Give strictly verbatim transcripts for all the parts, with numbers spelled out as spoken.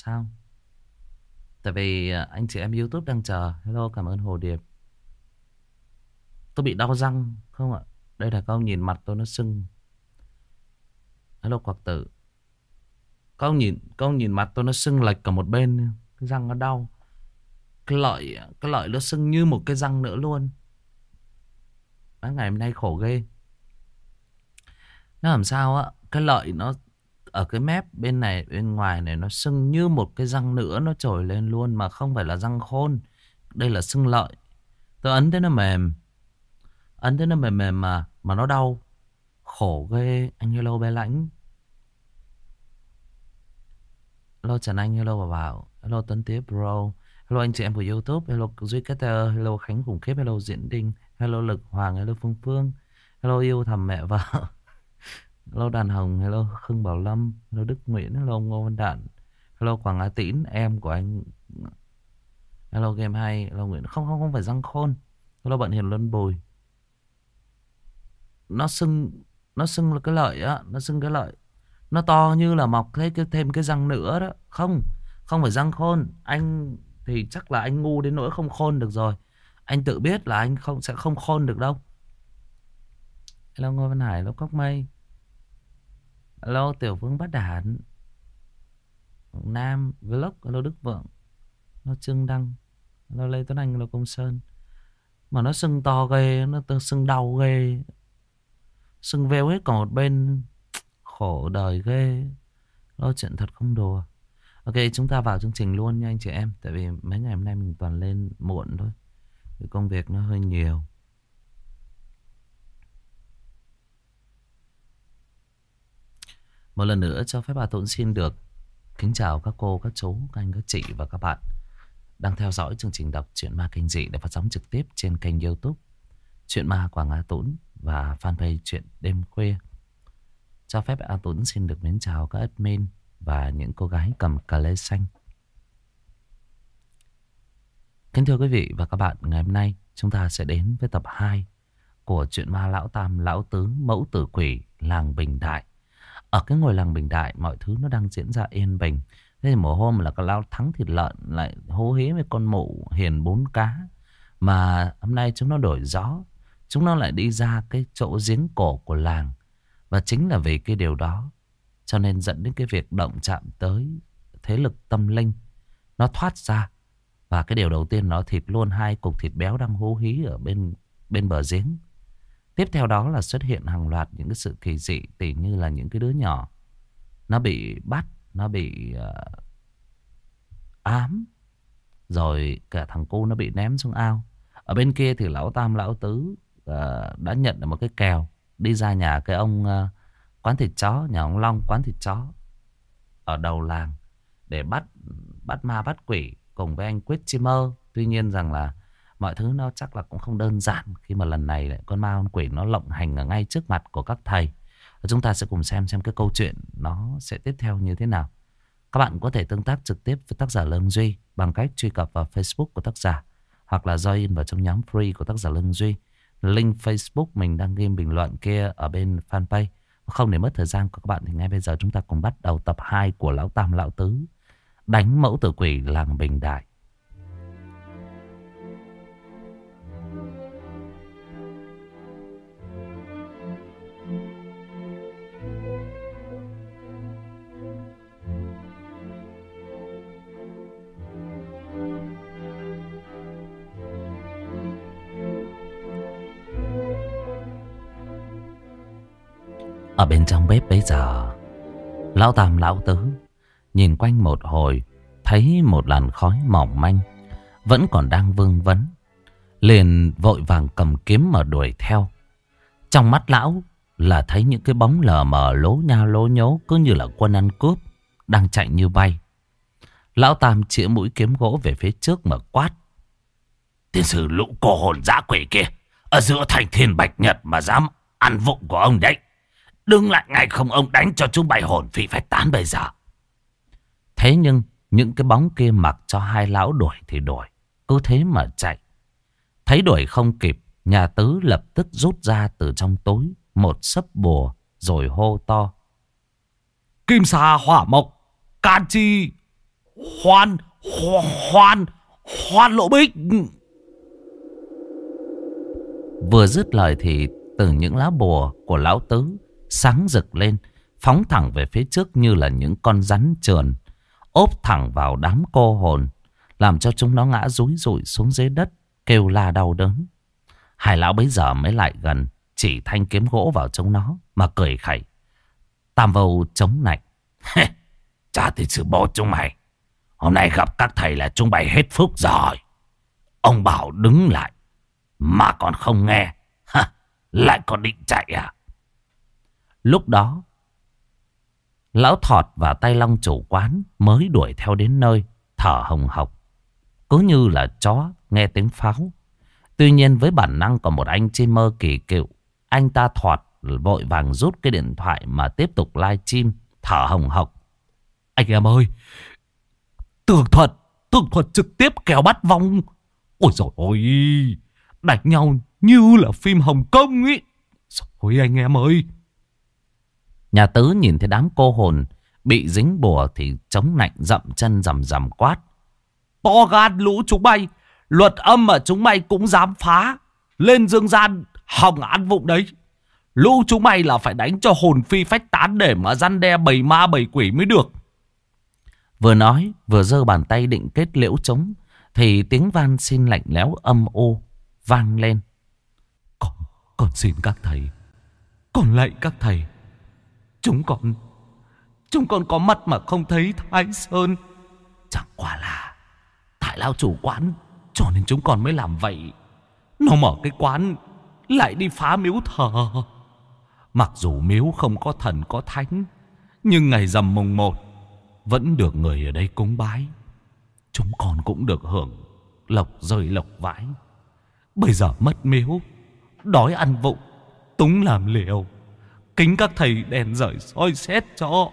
sao? Tại vì à, anh chị em YouTube đang chờ. Hello, cảm ơn Hồ Điệp. Tôi bị đau răng không ạ? Đây là các ông nhìn mặt tôi nó sưng. Hello Quạc Tử. Các ông nhìn, các ông nhìn mặt tôi nó sưng lệch cả một bên. Cái răng nó đau. Cái lợi, cái lợi nó sưng như một cái răng nữa luôn. Đó, ngày hôm nay khổ ghê. Nó làm sao á? Cái lợi nó ở cái mép bên này, bên ngoài này nó sưng như một cái răng nữa nó trồi lên luôn. Mà không phải là răng khôn. Đây là sưng lợi. Tôi ấn thế nó mềm. Ấn thế nó mềm mềm mà Mà nó đau. Khổ ghê. Anh hello bé Lãnh. Hello Trần Anh. Hello bà Bảo. Hello Tuấn Tiếp bro. Hello anh chị em của YouTube. Hello Duy Cater. Hello Khánh Khủng Khiếp. Hello Diễn Đinh. Hello Lực Hoàng. Hello Phương Phương. Hello Yêu Thầm Mẹ Vợ. Hello Đàn Hồng. Hello Khương Bảo Lâm. Hello Đức Nguyễn. Hello Ngô Văn Đạn. Hello Quảng Á Tĩnh. Em của anh. Hello Game hay. Hello Nguyễn. Không không không phải răng khôn. Hello Bạn Hiền Luân Bùi. Nó sưng. Nó sưng là cái lợi á. Nó sưng cái lợi. Nó to như là mọc thêm cái, thêm cái răng nữa đó. Không. Không phải răng khôn. Anh thì chắc là anh ngu đến nỗi không khôn được rồi. Anh tự biết là anh không sẽ không khôn được đâu. Hello Ngô Văn Hải. Hello Cóc Mây. Hello Tiểu Vương Bát Đản. Nam Vlog. Hello Đức Vượng. Hello Trương Đăng. Hello Lê Tuấn Anh. Hello Công Sơn. Mà nó sưng to ghê. Nó sưng đau ghê. Sưng veo hết còn một bên. Khổ đời ghê. Lo chuyện thật không đùa. Ok, chúng ta vào chương trình luôn nha anh chị em. Tại vì mấy ngày hôm nay mình toàn lên muộn thôi. Vì công việc nó hơi nhiều. Một lần nữa cho phép bà Tuấn xin được kính chào các cô, các chú, các anh, các chị và các bạn đang theo dõi chương trình đọc truyện ma kinh dị để phát sóng trực tiếp trên kênh YouTube Truyện Ma Quảng Á Tuấn và fanpage Truyện Đêm Khuya. Cho phép A Tuấn xin được mến chào các admin và những cô gái cầm cà lê xanh. Kính thưa quý vị và các bạn, ngày hôm nay chúng ta sẽ đến với tập hai của truyện ma Lão Tam Lão Tứ Mẫu Tử Quỷ làng Bình Đại. Ở cái ngôi làng Bình Đại mọi thứ nó đang diễn ra yên bình. Thế thì một hôm là cái lão thắng thịt lợn lại hú hí với con mụ hiền bốn cá. Mà hôm nay chúng nó đổi gió. Chúng nó lại đi ra cái chỗ giếng cổ của làng. Và chính là vì cái điều đó cho nên dẫn đến cái việc động chạm tới thế lực tâm linh. Nó thoát ra. Và cái điều đầu tiên nó thịt luôn hai cục thịt béo đang hú hí ở bên, bên bờ giếng. Tiếp theo đó là xuất hiện hàng loạt những cái sự kỳ dị. Tỉ như là những cái đứa nhỏ nó bị bắt, nó bị uh, ám. Rồi cả thằng cu nó bị ném xuống ao. Ở bên kia thì lão Tam lão Tứ uh, đã nhận được một cái kèo. Đi ra nhà cái ông uh, quán thịt chó, nhà ông Long quán thịt chó ở đầu làng để bắt bắt ma bắt quỷ cùng với anh Quyết Chi Mơ. Tuy nhiên rằng là mọi thứ nó chắc là cũng không đơn giản khi mà lần này lại con ma con quỷ nó lộng hành ở ngay trước mặt của các thầy. Và chúng ta sẽ cùng xem xem cái câu chuyện nó sẽ tiếp theo như thế nào. Các bạn có thể tương tác trực tiếp với tác giả Lương Duy bằng cách truy cập vào Facebook của tác giả hoặc là join vào trong nhóm free của tác giả Lương Duy. Link Facebook mình đang ghi bình luận kia ở bên fanpage. Không để mất thời gian của các bạn thì ngay bây giờ chúng ta cùng bắt đầu tập hai của Lão Tam Lão Tứ đánh Mẫu Tử Quỷ làng Bình Đại. Ở bên trong bếp bây giờ, Lão Tam Lão Tứ nhìn quanh một hồi, thấy một làn khói mỏng manh vẫn còn đang vương vấn, liền vội vàng cầm kiếm mà đuổi theo. Trong mắt lão là thấy những cái bóng lờ mờ lố nha lố nhố, cứ như là quân ăn cướp đang chạy như bay. Lão Tam chĩa mũi kiếm gỗ về phía trước mà quát: "Tiên sư lũ cô hồn dã quỷ kia, ở giữa thành thiên bạch nhật mà dám ăn vụng của ông đấy. Đừng lại ngay không ông đánh cho chúng bay hồn phi phách tán bây giờ." Thế nhưng những cái bóng kia mặc cho hai lão đuổi thì đuổi, cứ thế mà chạy. Thấy đuổi không kịp, nhà Tứ lập tức rút ra từ trong túi một sấp bùa rồi hô to: "Kim xà hỏa mộc can chi." Khoan, khoan, khoan Lỗ Bích. Vừa dứt lời thì từ những lá bùa của lão tứ sáng rực lên, phóng thẳng về phía trước như là những con rắn trườn, ốp thẳng vào đám cô hồn, làm cho chúng nó ngã rúi rụi xuống dưới đất, kêu la đau đớn. Hai lão bấy giờ mới lại gần, chỉ thanh kiếm gỗ vào chúng nó mà cười khẩy. Tam Vâu chống nạnh. Chả thì sự bố chúng mày, hôm nay gặp các thầy là chúng mày hết phúc rồi. Ông bảo đứng lại mà còn không nghe, ha, lại còn định chạy à? Lúc đó lão Thọt và Tay Long chủ quán mới đuổi theo đến nơi, thở hồng hộc, cứ như là chó nghe tiếng pháo. Tuy nhiên với bản năng của một anh chim mơ kỳ cựu, anh ta Thọt vội vàng rút cái điện thoại mà tiếp tục live stream, thở hồng hộc. Anh em ơi, tường thuật, tường thuật trực tiếp kéo bắt vong. Ôi dồi ôi, đánh nhau như là phim Hồng Kông ý. Ôi anh em ơi. Nhà Tứ nhìn thấy đám cô hồn bị dính bùa thì chống nạnh dậm chân rầm rầm quát. To gan lũ chúng bay, luật âm mà chúng mày cũng dám phá, lên dương gian hòng ăn vụng đấy. Lũ chúng mày là phải đánh cho hồn phi phách tán để mà răn đe bầy ma bầy quỷ mới được. Vừa nói vừa giơ bàn tay định kết liễu trống thì tiếng van xin lạnh lẽo âm u vang lên. Con, con xin các thầy, con lạy các thầy, chúng con Chúng con có mắt mà không thấy Thái Sơn. Chẳng qua là tại lão chủ quán cho nên chúng con mới làm vậy. Nó mở cái quán lại đi phá miếu thờ. Mặc dù miếu không có thần có thánh, nhưng ngày rằm mùng một vẫn được người ở đây cúng bái. Chúng con cũng được hưởng lộc rơi lộc vãi. Bây giờ mất miếu, đói ăn vụng, túng làm liều, kính các thầy đèn rời soi xét cho.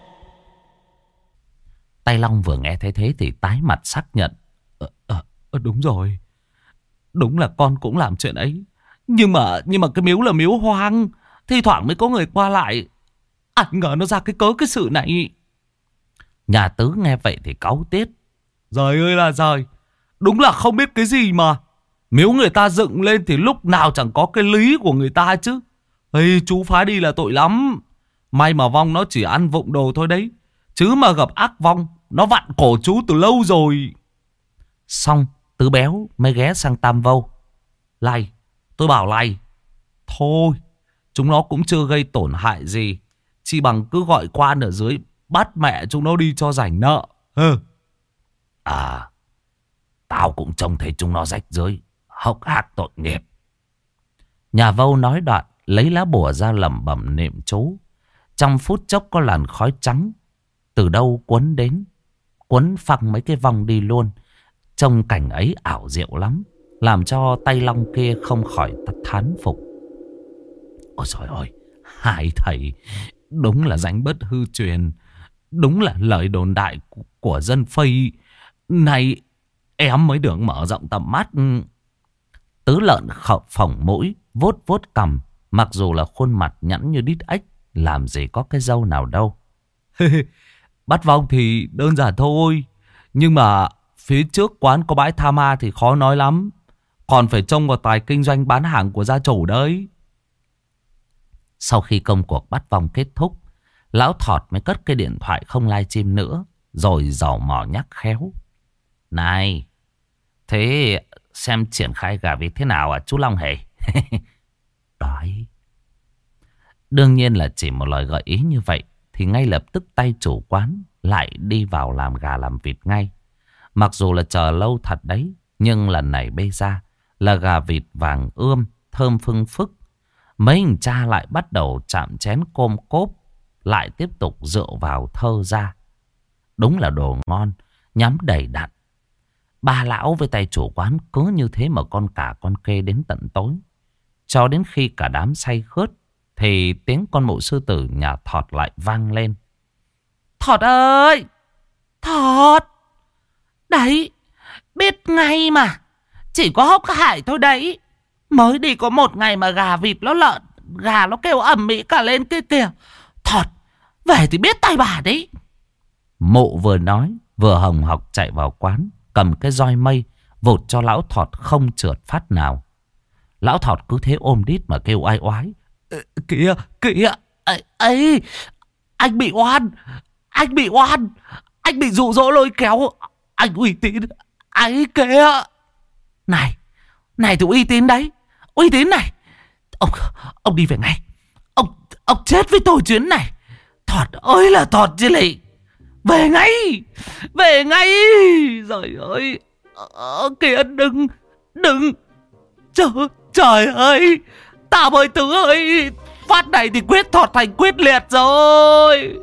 Tay Long vừa nghe thấy thế thì tái mặt xác nhận. Ờ, ờ, đúng rồi, đúng là con cũng làm chuyện ấy. Nhưng mà nhưng mà cái miếu là miếu hoang, thi thoảng mới có người qua lại. Ai ngờ nó ra cái cớ cái sự này. Nhà Tứ nghe vậy thì cáu tiết. Giời ơi là giời, đúng là không biết cái gì mà. Miếu người ta dựng lên thì lúc nào chẳng có cái lý của người ta chứ. Ê, chú phá đi là tội lắm. May mà vong nó chỉ ăn vụng đồ thôi đấy, chứ mà gặp ác vong nó vặn cổ chú từ lâu rồi. Xong Tứ Béo mới ghé sang Tam Vâu. Lạy, tôi bảo lạy, thôi chúng nó cũng chưa gây tổn hại gì, chỉ bằng cứ gọi quan ở dưới bắt mẹ chúng nó đi cho rảnh nợ. Ừ. À, tao cũng trông thấy chúng nó rách rưới, hốc hác tội nghiệp. Nhà Vâu nói đoạn lấy lá bùa ra lẩm bẩm niệm chú. Trong phút chốc có làn khói trắng từ đâu cuốn đến, cuốn phăng mấy cái vong đi luôn. Trông cảnh ấy ảo diệu lắm, làm cho Tay Long kia không khỏi thán phục. Ôi trời ơi, hai thầy đúng là danh bất hư truyền, đúng là lời đồn đại của dân Phây. Này em mới được mở rộng tầm mắt. Tứ Lợn khẩu phỏng mũi, vuốt vuốt cằm, mặc dù là khuôn mặt nhẵn như đít ếch, làm gì có cái râu nào đâu. Bắt vong thì đơn giản thôi, nhưng mà phía trước quán có bãi tha ma thì khó nói lắm. Còn phải trông vào tài kinh doanh bán hàng của gia chủ đấy. Sau khi công cuộc bắt vong kết thúc, lão Thọt mới cất cái điện thoại không live stream nữa, rồi dò mò nhắc khéo. Này, thế xem triển khai gà vịt thế nào à chú Long hề? Đấy. Đương nhiên là chỉ một lời gợi ý như vậy thì ngay lập tức tay chủ quán lại đi vào làm gà làm vịt ngay. Mặc dù là chờ lâu thật đấy, nhưng lần này bê ra là gà vịt vàng ươm, thơm phưng phức. Mấy anh cha lại bắt đầu chạm chén côm cốp, lại tiếp tục rượu vào thơ ra. Đúng là đồ ngon, nhắm đầy đặn. Ba lão với tay chủ quán cứ như thế mà con cả con kê đến tận tối. Cho đến khi cả đám say khướt thì tiếng con mụ sư tử nhà Thọt lại vang lên. Thọt ơi! Thọt! Đấy! Biết ngay mà! Chỉ có hốc hại thôi đấy! Mới đi có một ngày mà gà vịt nó lợn, gà nó kêu ầm ĩ cả lên kia kìa. Thọt! Về thì biết tay bà đấy! Mụ vừa nói vừa hồng hộc chạy vào quán, cầm cái roi mây vụt cho lão Thọt không trượt phát nào. Lão Thọt cứ thế ôm đít mà kêu oai oái. Kìa, kìa, ấy, ấy, anh bị oan, anh bị oan, anh bị dụ dỗ lôi kéo, anh uy tín, ấy kìa. Này, này thì uy tín đấy, uy tín này. Ông, ông đi về ngay, ông, ông chết với tôi chuyến này. Thọt ơi là Thọt chứ lị. Về ngay, về ngay. Trời ơi, ờ, kìa đừng, đừng. Trời, trời ơi, Tam ơi Tứ ơi, phát này thì quyết Thọt thành quyết liệt rồi.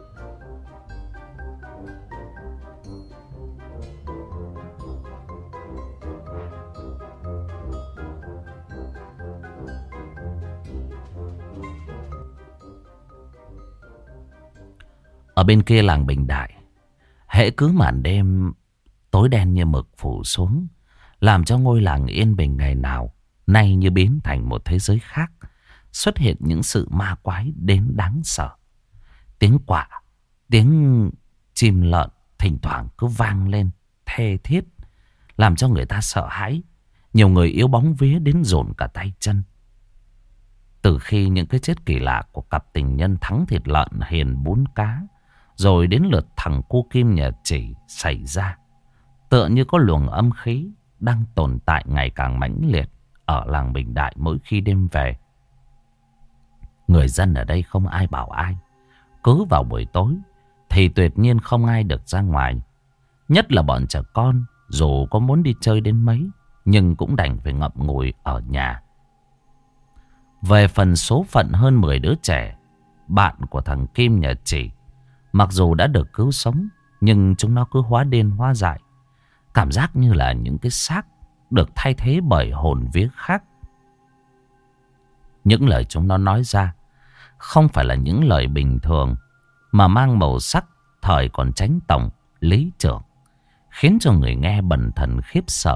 Ở bên kia làng Bình Đại, hễ cứ màn đêm tối đen như mực phủ xuống, làm cho ngôi làng yên bình ngày nào nay như biến thành một thế giới khác. Xuất hiện những sự ma quái đến đáng sợ. Tiếng quạ, tiếng chim lợn thỉnh thoảng cứ vang lên thê thiết, làm cho người ta sợ hãi. Nhiều người yếu bóng vía đến dồn cả tay chân. Từ khi những cái chết kỳ lạ của cặp tình nhân Thắng thịt lợn, Hiền bún cá, rồi đến lượt thằng cu Kim nhà Chỉ xảy ra, tựa như có luồng âm khí đang tồn tại ngày càng mãnh liệt ở làng Bình Đại mỗi khi đêm về. Người dân ở đây không ai bảo ai. Cứ vào buổi tối thì tuyệt nhiên không ai được ra ngoài. Nhất là bọn trẻ con, dù có muốn đi chơi đến mấy, nhưng cũng đành phải ngậm ngùi ở nhà. Về phần số phận hơn mười đứa trẻ, bạn của thằng Kim nhà Chỉ, mặc dù đã được cứu sống, nhưng chúng nó cứ hóa điên hóa dại. Cảm giác như là những cái xác được thay thế bởi hồn vía khác. Những lời chúng nó nói ra không phải là những lời bình thường, mà mang màu sắc thời còn Chánh Tổng, Lý Trưởng, khiến cho người nghe bần thần khiếp sợ.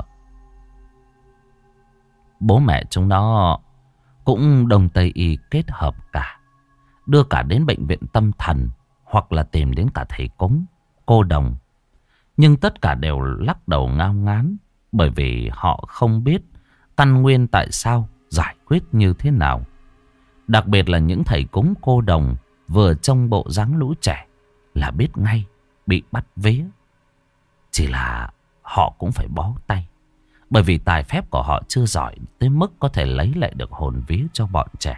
Bố mẹ chúng nó cũng Đông Tây Y kết hợp cả, đưa cả đến bệnh viện tâm thần, hoặc là tìm đến cả thầy cúng, cô đồng. Nhưng tất cả đều lắc đầu ngao ngán, bởi vì họ không biết căn nguyên tại sao, giải quyết như thế nào. Đặc biệt là những thầy cúng cô đồng vừa trông bộ dáng lũ trẻ là biết ngay bị bắt vía. Chỉ là họ cũng phải bó tay, bởi vì tài phép của họ chưa giỏi tới mức có thể lấy lại được hồn vía cho bọn trẻ.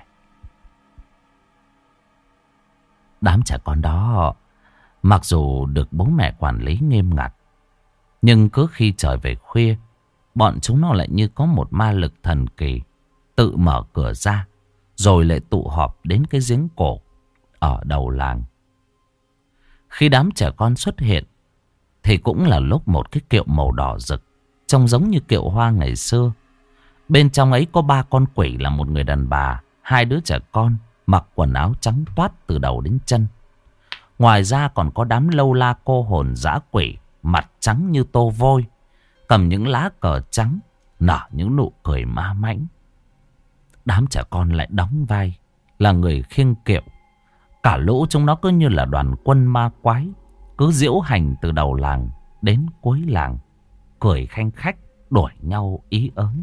Đám trẻ con đó mặc dù được bố mẹ quản lý nghiêm ngặt, nhưng cứ khi trời về khuya, bọn chúng nó lại như có một ma lực thần kỳ tự mở cửa ra, rồi lại tụ họp đến cái giếng cổ ở đầu làng. Khi đám trẻ con xuất hiện thì cũng là lúc một cái kiệu màu đỏ rực, trông giống như kiệu hoa ngày xưa. Bên trong ấy có ba con quỷ là một người đàn bà, hai đứa trẻ con mặc quần áo trắng toát từ đầu đến chân. Ngoài ra còn có đám lâu la cô hồn dã quỷ, mặt trắng như tô vôi, cầm những lá cờ trắng, nở những nụ cười ma mãnh. Đám trẻ con lại đóng vai là người khiêng kiệu. Cả lũ chúng nó cứ như là đoàn quân ma quái, cứ diễu hành từ đầu làng đến cuối làng, cười khanh khách, đuổi nhau ý ớn.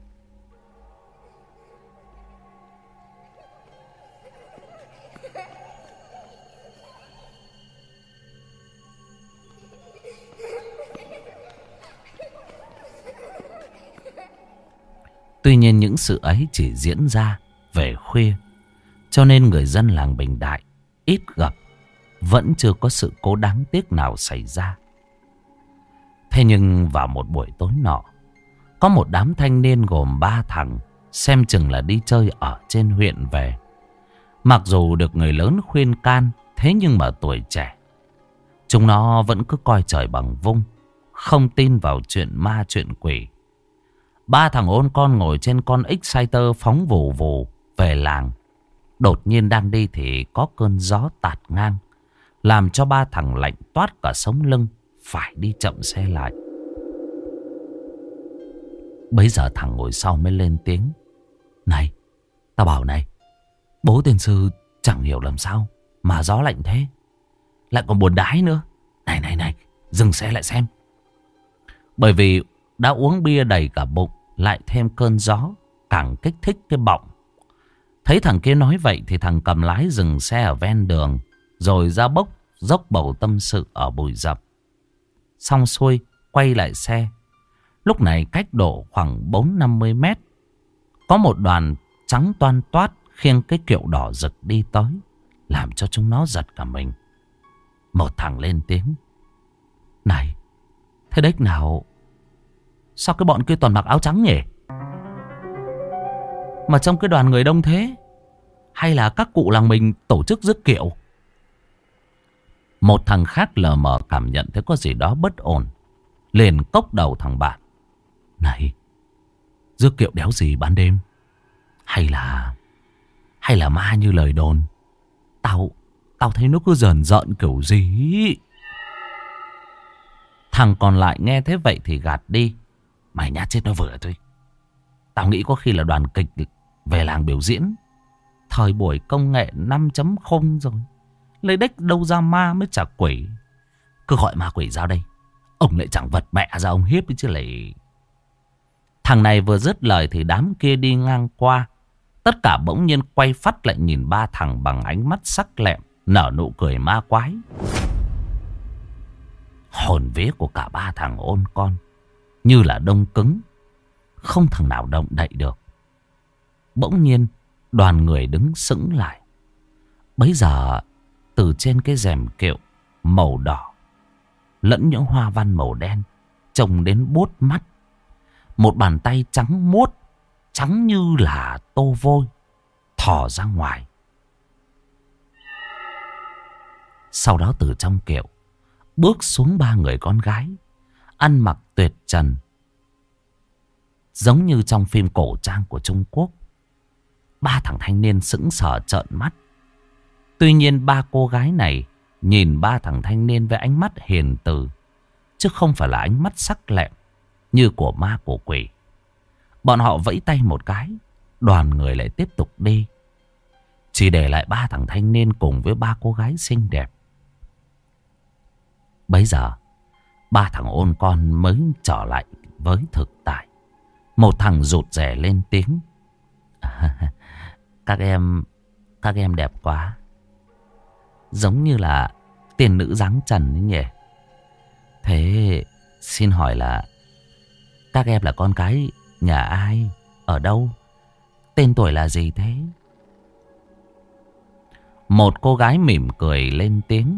Tuy nhiên những sự ấy chỉ diễn ra về khuya, cho nên người dân làng Bình Đại ít gặp, vẫn chưa có sự cố đáng tiếc nào xảy ra. Thế nhưng vào một buổi tối nọ, có một đám thanh niên gồm ba thằng, xem chừng là đi chơi ở trên huyện về. Mặc dù được người lớn khuyên can, thế nhưng mà tuổi trẻ, chúng nó vẫn cứ coi trời bằng vung, không tin vào chuyện ma chuyện quỷ. Ba thằng ôn con ngồi trên con Exciter phóng vù vù về làng. Đột nhiên đang đi thì có cơn gió tạt ngang, làm cho ba thằng lạnh toát cả sống lưng, phải đi chậm xe lại. Bấy giờ thằng ngồi sau mới lên tiếng: "Này, tao bảo này, bố tiên sư chẳng hiểu làm sao mà gió lạnh thế, lại còn buồn đái nữa. Này này này, dừng xe lại xem. Bởi vì đã uống bia đầy cả bụng, lại thêm cơn gió, càng kích thích cái bọng. Thấy thằng kia nói vậy thì thằng cầm lái dừng xe ở ven đường, rồi ra bốc dốc bầu tâm sự ở bụi rậm. Xong xuôi quay lại xe. Lúc này cách độ khoảng bốn năm mươi mét, có một đoàn trắng toan toát khiêng cái kiệu đỏ rực đi tới, làm cho chúng nó giật cả mình. Một thằng lên tiếng: "Này, thế đếch nào sao cái bọn kia toàn mặc áo trắng nhỉ? Mà trong cái đoàn người đông thế, hay là các cụ làng mình tổ chức rước kiệu?" Một thằng khác lờ mờ cảm nhận thấy có gì đó bất ổn, liền cốc đầu thằng bạn: "Này, rước kiệu đéo gì ban đêm? Hay là Hay là ma như lời đồn? Tao Tao thấy nó cứ rờn rợn kiểu gì." Thằng còn lại nghe thế vậy thì gạt đi: "Mày nhát chết nó vừa thôi. Tao nghĩ có khi là đoàn kịch về làng biểu diễn. Thời buổi công nghệ năm chấm không rồi, lấy đếch đâu ra ma mới chả quỷ. Cứ gọi ma quỷ ra đây, ông lại chẳng vật mẹ ra ông hiếp chứ lại." Thằng này vừa dứt lời thì đám kia đi ngang qua. Tất cả bỗng nhiên quay phắt lại nhìn ba thằng bằng ánh mắt sắc lẹm, nở nụ cười ma quái. Hồn vía của cả ba thằng ôn con như là đông cứng, không thằng nào động đậy được. Bỗng nhiên đoàn người đứng sững lại. Bấy giờ từ trên cái rèm kiệu màu đỏ lẫn những hoa văn màu đen trông đến buốt mắt, một bàn tay trắng muốt, trắng như là tô vôi, thò ra ngoài. Sau đó từ trong kiệu bước xuống ba người con gái, ăn mặc tuyệt trần, giống như trong phim cổ trang của Trung Quốc. Ba thằng thanh niên sững sờ trợn mắt. Tuy nhiên ba cô gái này nhìn ba thằng thanh niên với ánh mắt hiền từ, chứ không phải là ánh mắt sắc lẹm như của ma của quỷ. Bọn họ vẫy tay một cái, đoàn người lại tiếp tục đi, chỉ để lại ba thằng thanh niên cùng với ba cô gái xinh đẹp. Bấy giờ ba thằng ôn con mới trở lại với thực tại. Một thằng rụt rè lên tiếng: Các em Các em đẹp quá, giống như là tiên nữ dáng trần ấy nhỉ. Thế xin hỏi là các em là con cái nhà ai, ở đâu, tên tuổi là gì thế?" Một cô gái mỉm cười lên tiếng: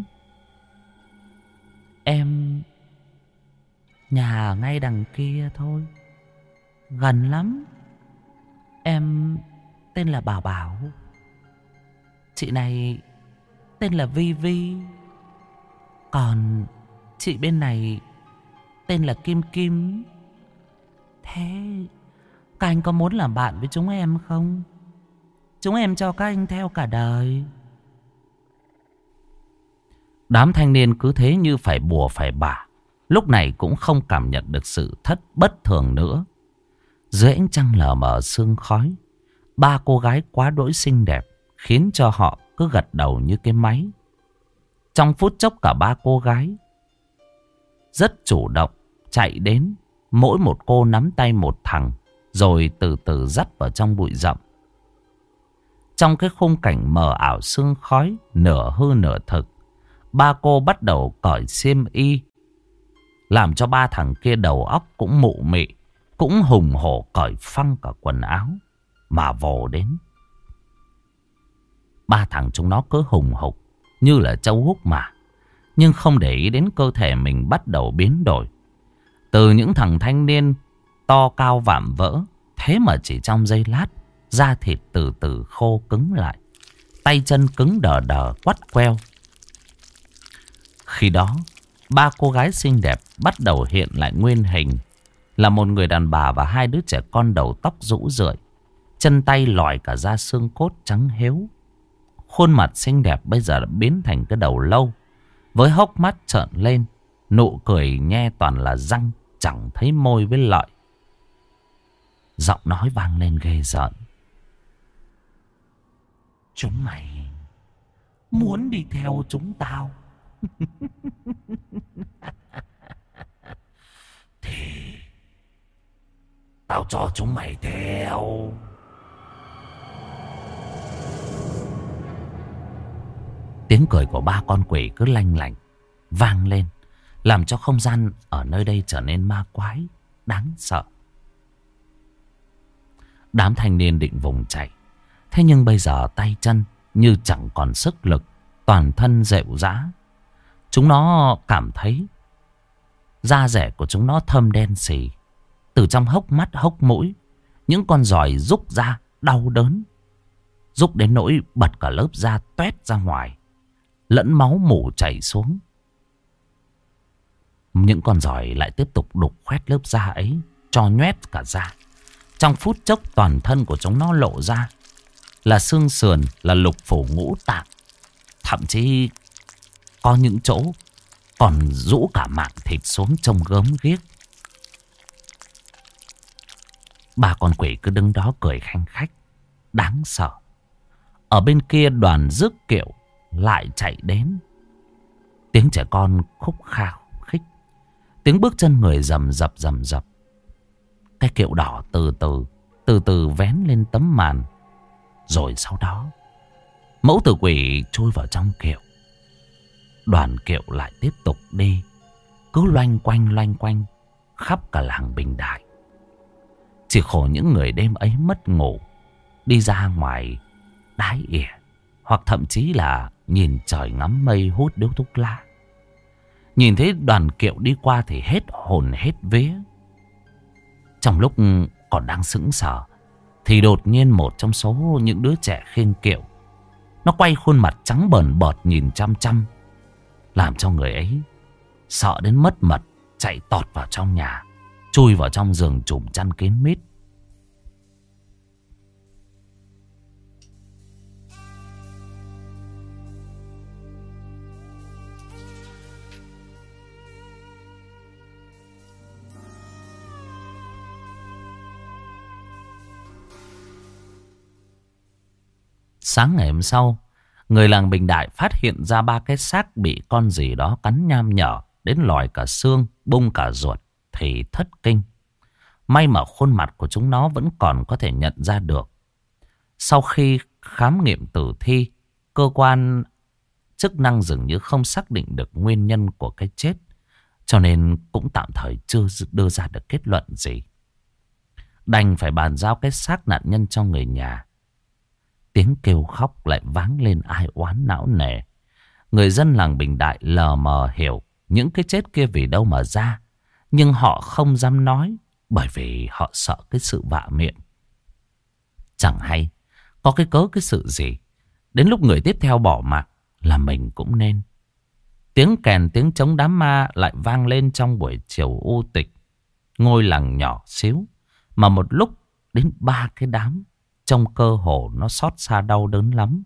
"Em nhà ngay đằng kia thôi, gần lắm. Em tên là Bảo Bảo. Chị này tên là Vi Vi. Còn chị bên này tên là Kim Kim. Thế các anh có muốn làm bạn với chúng em không? Chúng em cho các anh theo cả đời." Đám thanh niên cứ thế như phải bùa phải bả, lúc này cũng không cảm nhận được sự thất bất thường nữa. Dưới ánh trăng lờ mờ sương khói, ba cô gái quá đỗi xinh đẹp khiến cho họ cứ gật đầu như cái máy. Trong phút chốc cả ba cô gái rất chủ động chạy đến, mỗi một cô nắm tay một thằng, rồi từ từ dắt vào trong bụi rậm. Trong cái khung cảnh mờ ảo sương khói, nửa hư nửa thực, ba cô bắt đầu cởi xiêm y, làm cho ba thằng kia đầu óc cũng mụ mị, cũng hùng hổ cởi phăng cả quần áo mà vồ đến. Ba thằng chúng nó cứ hùng hục như là trâu hút mà, nhưng không để ý đến cơ thể mình bắt đầu biến đổi. Từ những thằng thanh niên to cao vạm vỡ, thế mà chỉ trong giây lát, da thịt từ từ khô cứng lại, tay chân cứng đờ đờ quắt queo. Khi đó, ba cô gái xinh đẹp bắt đầu hiện lại nguyên hình, là một người đàn bà và hai đứa trẻ con đầu tóc rũ rượi, chân tay lòi cả da xương cốt trắng héo. Khuôn mặt xinh đẹp bây giờ đã biến thành cái đầu lâu, với hốc mắt trợn lên, nụ cười nhe toàn là răng, chẳng thấy môi với lợi. Giọng nói vang lên ghê rợn: "Chúng mày muốn đi theo chúng tao tao cho chúng mày theo. Tiếng cười của ba con quỷ cứ lanh lảnh vang lên, làm cho không gian ở nơi đây trở nên ma quái, đáng sợ. Đám thanh niên định vùng chạy, thế nhưng bây giờ tay chân như chẳng còn sức lực, toàn thân rệu rã. Chúng nó cảm thấy da rẻ của chúng nó thâm đen xì. Từ trong hốc mắt hốc mũi, những con giòi rúc ra đau đớn, rúc đến nỗi bật cả lớp da toét ra ngoài, lẫn máu mủ chảy xuống. Những con giòi lại tiếp tục đục khoét lớp da ấy cho nhoét cả da. Trong phút chốc toàn thân của chúng nó lộ ra là xương sườn, là lục phủ ngũ tạng. Thậm chí có những chỗ còn rũ cả mảng thịt xuống trông gớm ghiếc. Ba con quỷ cứ đứng đó cười khanh khách, đáng sợ. Ở bên kia đoàn rước kiệu lại chạy đến. Tiếng trẻ con khúc khao khích, tiếng bước chân người rầm rập rầm rập. Cái kiệu đỏ từ từ Từ từ vén lên tấm màn. Rồi sau đó mẫu tử quỷ chui vào trong kiệu. Đoàn kiệu lại tiếp tục đi, cứ loanh quanh loanh quanh khắp cả làng Bình Đại. Chỉ khổ những người đêm ấy mất ngủ, đi ra ngoài đái ỉa, hoặc thậm chí là nhìn trời ngắm mây hút điếu thuốc lá. Nhìn thấy đoàn kiệu đi qua thì hết hồn hết vía. Trong lúc còn đang sững sờ thì đột nhiên một trong số những đứa trẻ khiêng kiệu, nó quay khuôn mặt trắng bờn bọt nhìn chăm chăm, làm cho người ấy sợ đến mất mật, chạy tọt vào trong nhà, chui vào trong giường trùm chăn kín mít. Sáng ngày hôm sau, người làng Bình Đại phát hiện ra ba cái xác bị con gì đó cắn nham nhở đến lòi cả xương, bung cả ruột thì thất kinh. May mà khuôn mặt của chúng nó vẫn còn có thể nhận ra được. Sau khi khám nghiệm tử thi, cơ quan chức năng dường như không xác định được nguyên nhân của cái chết, cho nên cũng tạm thời chưa đưa ra được kết luận gì. Đành phải bàn giao cái xác nạn nhân cho người nhà. Tiếng kêu khóc lại vang lên ai oán não nề. Người dân làng Bình Đại lờ mờ hiểu những cái chết kia vì đâu mà ra, nhưng họ không dám nói, bởi vì họ sợ cái sự vạ miệng. Chẳng hay có cái cớ cái sự gì, đến lúc người tiếp theo bỏ mạng là mình cũng nên. Tiếng kèn tiếng trống đám ma lại vang lên trong buổi chiều u tịch. Ngôi làng nhỏ xíu mà một lúc đến ba cái đám, trong cơ hồ nó xót xa đau đớn lắm.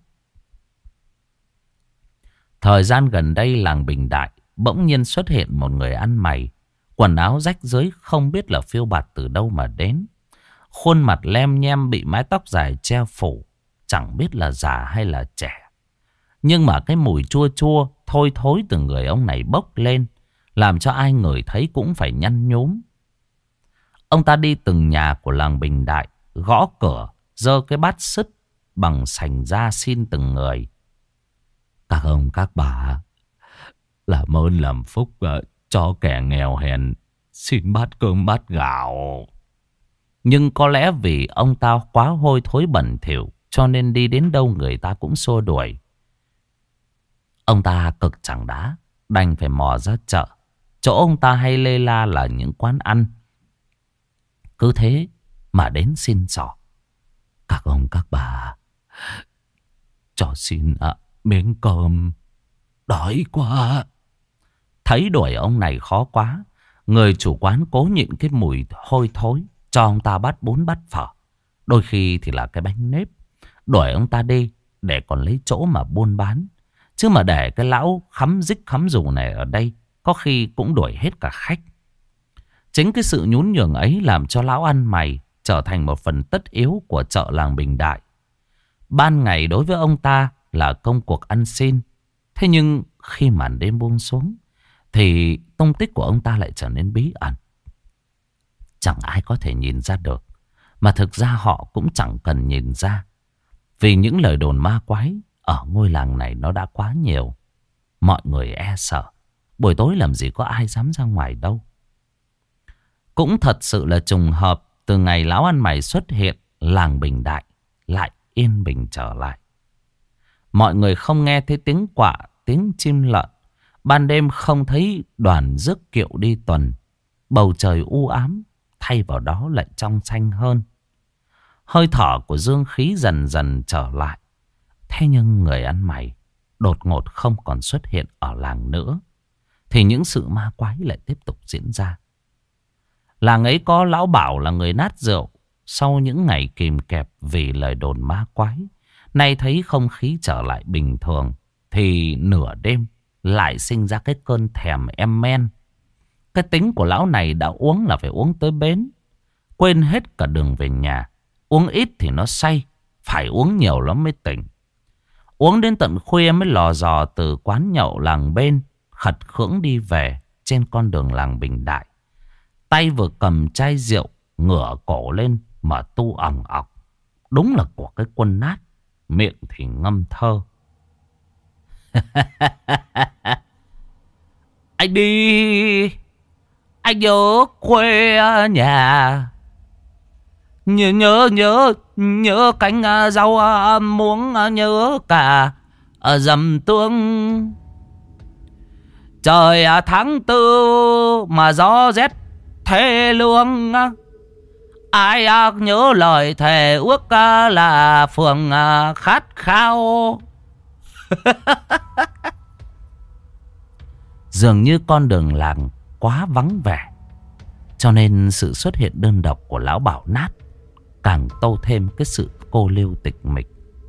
Thời gian gần đây làng Bình Đại bỗng nhiên xuất hiện một người ăn mày, quần áo rách rưới không biết là phiêu bạt từ đâu mà đến. Khuôn mặt lem nhem bị mái tóc dài che phủ, chẳng biết là già hay là trẻ. Nhưng mà cái mùi chua chua thôi thối từ người ông này bốc lên, làm cho ai ngửi thấy cũng phải nhăn nhúm. Ông ta đi từng nhà của làng Bình Đại, gõ cửa, giơ cái bát sứt bằng sành ra xin từng người. Các ông các bà, làm ơn làm phúc uh, cho kẻ nghèo hèn xin bát cơm bát gạo. Nhưng có lẽ vì ông ta quá hôi thối bẩn thỉu, cho nên đi đến đâu người ta cũng xua đuổi. Ông ta cực chẳng đá, đành phải mò ra chợ. Chỗ ông ta hay lê la là những quán ăn. Cứ thế mà đến xin xỏ. Các ông các bà, cho xin ạ, miếng cơm, đói quá. Thấy đuổi ông này khó quá, người chủ quán cố nhịn cái mùi hôi thối, cho ông ta bát bún bát phở, đôi khi thì là cái bánh nếp, đuổi ông ta đi để còn lấy chỗ mà buôn bán. Chứ mà để cái lão khắm dích khắm rù này ở đây, có khi cũng đuổi hết cả khách. Chính cái sự nhún nhường ấy làm cho lão ăn mày trở thành một phần tất yếu của chợ làng Bình Đại. Ban ngày đối với ông ta là công cuộc ăn xin. Thế nhưng khi màn đêm buông xuống thì tung tích của ông ta lại trở nên bí ẩn. chẳng ai có thể nhìn ra được. Mà thực ra họ cũng chẳng cần nhìn ra. Vì những lời đồn ma quái ở ngôi làng này nó đã quá nhiều. Mọi người e sợ. Buổi tối làm gì có ai dám ra ngoài đâu. Cũng thật sự là trùng hợp. Từ ngày lão ăn mày xuất hiện, làng Bình Đại lại yên bình trở lại. Mọi người không nghe thấy tiếng quạ, tiếng chim lợn. Ban đêm không thấy đoàn rước kiệu đi tuần. Bầu trời u ám, thay vào đó lại trong xanh hơn. Hơi thở của dương khí dần dần trở lại. Thế nhưng người ăn mày đột ngột không còn xuất hiện ở làng nữa. Thì những sự ma quái lại tiếp tục diễn ra. Làng ấy có lão Bảo là người nát rượu. Sau những ngày kìm kẹp vì lời đồn ma quái, nay thấy không khí trở lại bình thường, thì nửa đêm lại sinh ra cái cơn thèm em men. Cái tính của lão này đã uống là phải uống tới bến. Quên hết cả đường về nhà. Uống ít thì nó say, phải uống nhiều lắm mới tỉnh. Uống đến tận khuya mới lò dò từ quán nhậu làng bên, khật khưỡng đi về trên con đường làng Bình Đại. Tay vừa cầm chai rượu, ngửa cổ lên mà tu ỏng ọc. Đúng là của cái quân nát, miệng thì ngâm thơ. Anh đi, anh nhớ quê nhà. Nhớ nhớ nhớ nhớ cánh rau muống, nhớ cả dầm tương. Trời tháng tư mà gió rét thê lương. Ai nhớ lời thề ước là phường khát khao. Dường như con đường làng quá vắng vẻ, cho nên sự xuất hiện đơn độc của lão Bảo nát càng tô thêm cái sự cô liêu tịch mịch.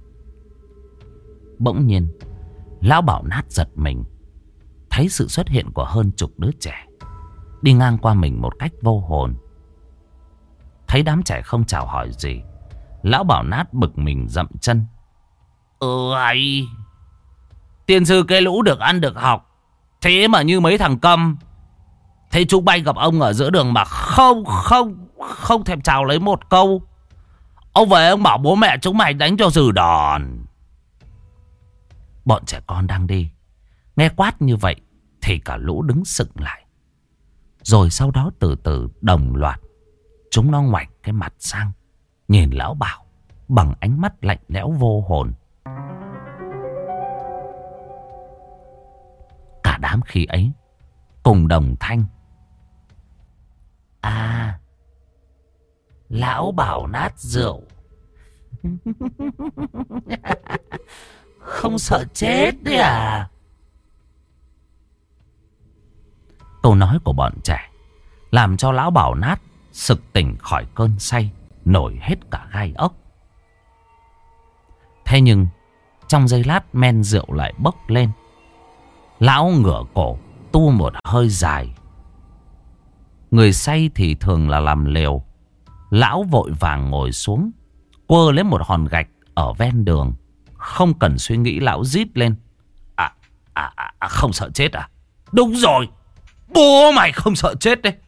Bỗng nhiên lão Bảo nát giật mình, thấy sự xuất hiện của hơn chục đứa trẻ đi ngang qua mình một cách vô hồn. Thấy đám trẻ không chào hỏi gì, lão Bảo nát bực mình dậm chân. Ừ ấy, tiên sư cây lũ được ăn được học, thế mà như mấy thằng câm. Thế chúng bay gặp ông ở giữa đường mà không không không thèm chào lấy một câu. Ông về ông bảo bố mẹ chúng mày đánh cho dừ đòn. Bọn trẻ con đang đi, nghe quát như vậy thì cả lũ đứng sững lại. Rồi sau đó từ từ đồng loạt chúng nó ngoảnh cái mặt sang, nhìn lão Bảo bằng ánh mắt lạnh lẽo vô hồn. Cả đám khi ấy cùng đồng thanh: À, lão Bảo nát rượu. Không sợ chết đấy à? Câu nói của bọn trẻ làm cho lão Bảo nát sực tỉnh khỏi cơn say, nổi hết cả gai ốc. Thế nhưng trong giây lát men rượu lại bốc lên. Lão ngửa cổ tu một hơi dài. Người say thì thường là làm liều. Lão vội vàng ngồi xuống, quơ lấy một hòn gạch ở ven đường. Không cần suy nghĩ lão rít lên: À, à, à, à không sợ chết à? Đúng rồi, bố mày không sợ chết đấy.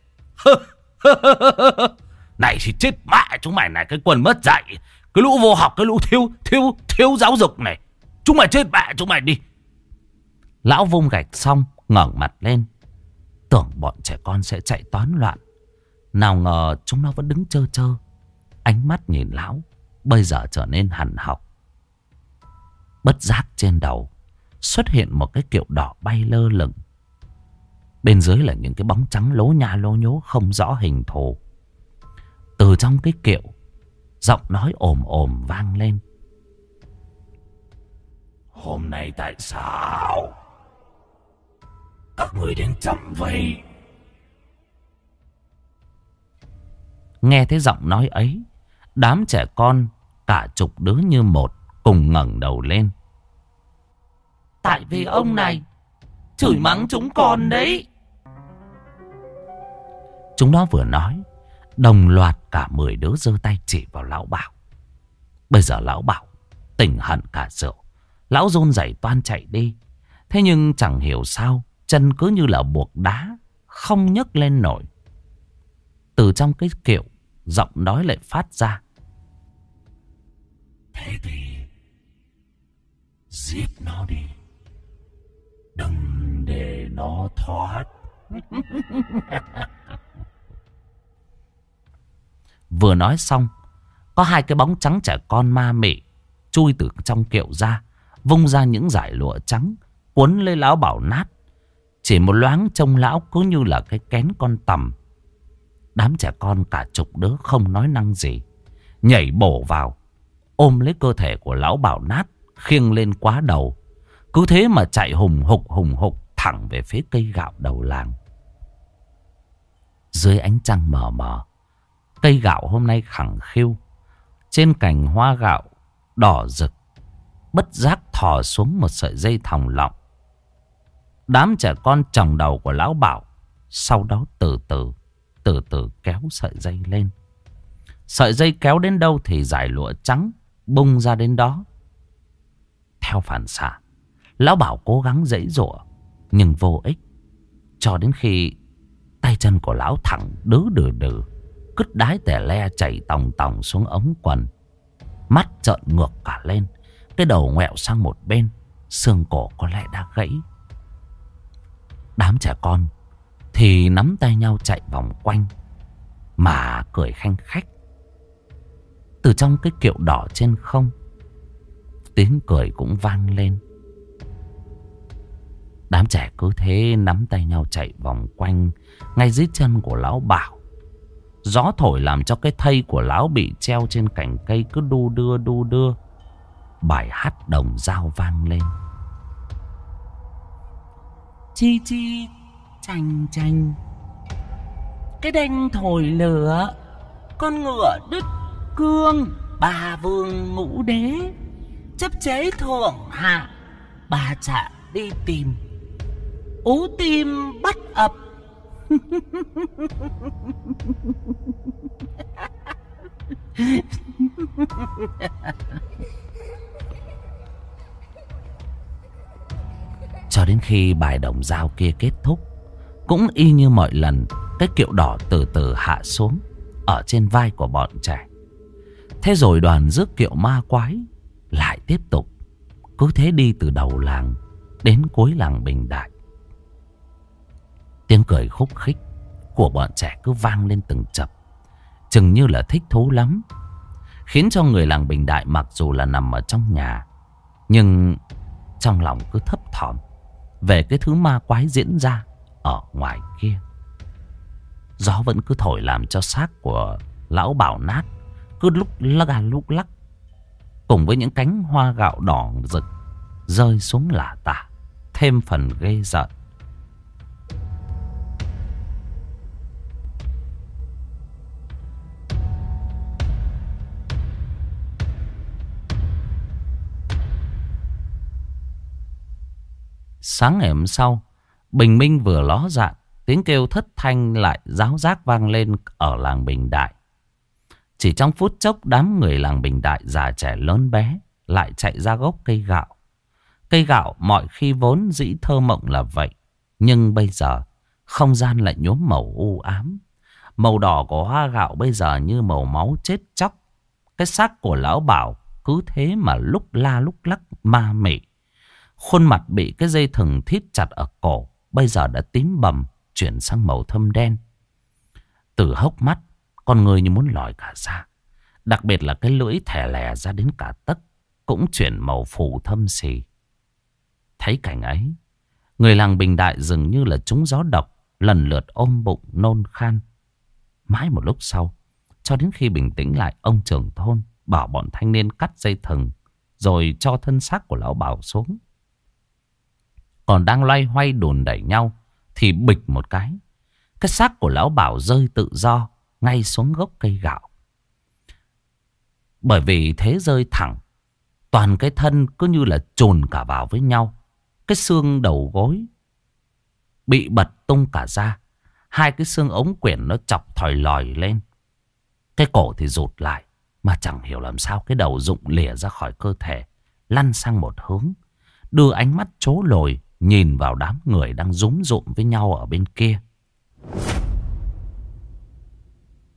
Này thì chết mẹ chúng mày này, cái quần mất dạy, cái lũ vô học, cái lũ thiếu thiếu thiếu giáo dục này. Chúng mày chết mẹ chúng mày đi. Lão vung gạch xong ngẩng mặt lên, tưởng bọn trẻ con sẽ chạy toán loạn. Nào ngờ chúng nó vẫn đứng trơ trơ, ánh mắt nhìn lão bây giờ trở nên hằn học. Bất giác trên đầu xuất hiện một cái kiệu đỏ bay lơ lửng. Bên dưới là những cái bóng trắng lố nha lố nhố không rõ hình thù. Từ trong cái kiệu, giọng nói ồm ồm vang lên: Hôm nay tại sao các người đến chậm vậy? Nghe thấy giọng nói ấy, đám trẻ con cả chục đứa như một cùng ngẩng đầu lên. Tại vì ông này chửi mắng chúng con đấy. Chúng nó vừa nói, đồng loạt cả mười đứa giơ tay chỉ vào lão Bảo. Bây giờ lão Bảo tỉnh hẳn cả rượu. Lão run rẩy toan chạy đi. Thế nhưng chẳng hiểu sao chân cứ như là buộc đá, không nhấc lên nổi. Từ từ trong cái kiệu, giọng nói lại phát ra. Thế thì giết nó đi, đừng để nó thoát. Vừa nói xong, có hai cái bóng trắng trẻ con ma mị chui từ trong kiệu ra, vung ra những dải lụa trắng cuốn lấy lão Bảo nát. Chỉ một loáng trông lão cứ như là cái kén con tằm. Đám trẻ con cả chục đứa không nói năng gì, nhảy bổ vào, ôm lấy cơ thể của lão Bảo nát, khiêng lên quá đầu. Cứ thế mà chạy hùng hục hùng hục thẳng về phía cây gạo đầu làng. Dưới ánh trăng mờ mờ, cây gạo hôm nay khẳng khiu. Trên cành hoa gạo đỏ rực, bất giác thò xuống một sợi dây thòng lọng. Đám trẻ con chồng đầu của lão Bảo sau đó từ từ Từ từ kéo sợi dây lên. Sợi dây kéo đến đâu thì dải lụa trắng bung ra đến đó. Theo phản xạ, lão Bảo cố gắng giãy giụa nhưng vô ích. Cho đến khi tay chân của lão thẳng đứ đừ đừ, cứt đái tè le chảy tòng tòng xuống ống quần. Mắt trợn ngược cả lên, cái đầu ngoẹo sang một bên, xương cổ có lẽ đã gãy. Đám trẻ con thì nắm tay nhau chạy vòng quanh mà cười khanh khách. Từ trong cái kiệu đỏ trên không, tiếng cười cũng vang lên. Đám trẻ cứ thế nắm tay nhau chạy vòng quanh ngay dưới chân của lão Bảo. Gió thổi làm cho cái thây của lão bị treo trên cành cây cứ đu đưa đu đưa. Bài hát đồng dao vang lên. Chi chi chành chành, cái đênh thổi lửa, con ngựa đứt cương, bà vương ngũ đế chấp chế thượng hạ, bà chả đi tìm, ú tim bắt ập. Cho đến khi bài đồng dao kia kết thúc, cũng y như mọi lần, cái kiệu đỏ từ từ hạ xuống ở trên vai của bọn trẻ. Thế rồi đoàn rước kiệu ma quái lại tiếp tục, cứ thế đi từ đầu làng đến cuối làng Bình Đại. Tiếng cười khúc khích của bọn trẻ cứ vang lên từng chập, chừng như là thích thú lắm, khiến cho người làng Bình Đại mặc dù là nằm ở trong nhà, nhưng trong lòng cứ thấp thỏm về cái thứ ma quái diễn ra ở ngoài kia. Gió vẫn cứ thổi làm cho xác của lão Bảo nát cứ lúc lắc à lúc lắc, cùng với những cánh hoa gạo đỏ rực rơi xuống lả tả, thêm phần ghê rợn. Sáng ngày hôm sau, bình minh vừa ló dạng, tiếng kêu thất thanh lại ráo rác vang lên ở làng Bình Đại. Chỉ trong phút chốc, đám người làng Bình Đại, già trẻ lớn bé, lại chạy ra gốc cây gạo. Cây gạo mọi khi vốn dĩ thơ mộng là vậy, nhưng bây giờ không gian lại nhuốm màu u ám. Màu đỏ của hoa gạo bây giờ như màu máu chết chóc. Cái xác của lão Bảo cứ thế mà lúc la lúc lắc ma mị. Khuôn mặt bị cái dây thừng thít chặt ở cổ bây giờ đã tím bầm, chuyển sang màu thâm đen. Từ hốc mắt, con người như muốn lòi cả ra. Đặc biệt là cái lưỡi thè lè ra đến cả tấc cũng chuyển màu phù thâm xì. Thấy cảnh ấy, người làng Bình Đại dường như là trúng gió độc, lần lượt ôm bụng nôn khan. Mãi một lúc sau, cho đến khi bình tĩnh lại, ông trưởng thôn bảo bọn thanh niên cắt dây thừng, rồi cho thân xác của lão Bảo xuống. Còn đang loay hoay đùn đẩy nhau thì bịch một cái, cái xác của lão Bảo rơi tự do ngay xuống gốc cây gạo. Bởi vì thế rơi thẳng, toàn cái thân cứ như là chồn cả vào với nhau. Cái xương đầu gối bị bật tung cả ra, hai cái xương ống quyển nó chọc thòi lòi lên. Cái cổ thì rụt lại, mà chẳng hiểu làm sao cái đầu rụng lìa ra khỏi cơ thể, lăn sang một hướng, đưa ánh mắt trố lồi nhìn vào đám người đang rúm rụm với nhau ở bên kia.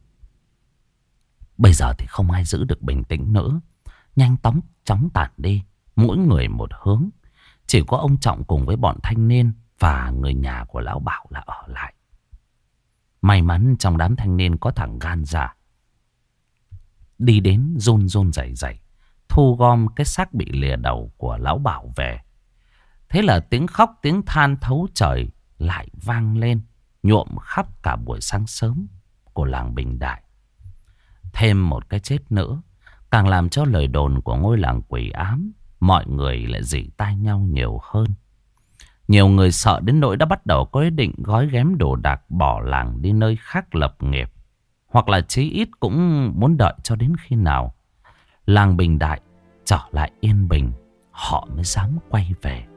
Bây giờ thì không ai giữ được bình tĩnh nữa. Nhanh chóng chóng tản đi, mỗi người một hướng. Chỉ có ông Trọng cùng với bọn thanh niên và người nhà của lão Bảo là ở lại. May mắn trong đám thanh niên có thằng gan dạ, đi đến run run rẩy rẩy thu gom cái xác bị lìa đầu của lão Bảo về. Thế là tiếng khóc tiếng than thấu trời lại vang lên, nhuộm khắp cả buổi sáng sớm của làng Bình Đại. Thêm một cái chết nữa càng làm cho lời đồn của ngôi làng quỷ ám mọi người lại rỉ tai nhau nhiều hơn. Nhiều người sợ đến nỗi đã bắt đầu có ý định gói ghém đồ đạc bỏ làng đi nơi khác lập nghiệp. Hoặc là chí ít cũng muốn đợi cho đến khi nào làng Bình Đại trở lại yên bình, họ mới dám quay về.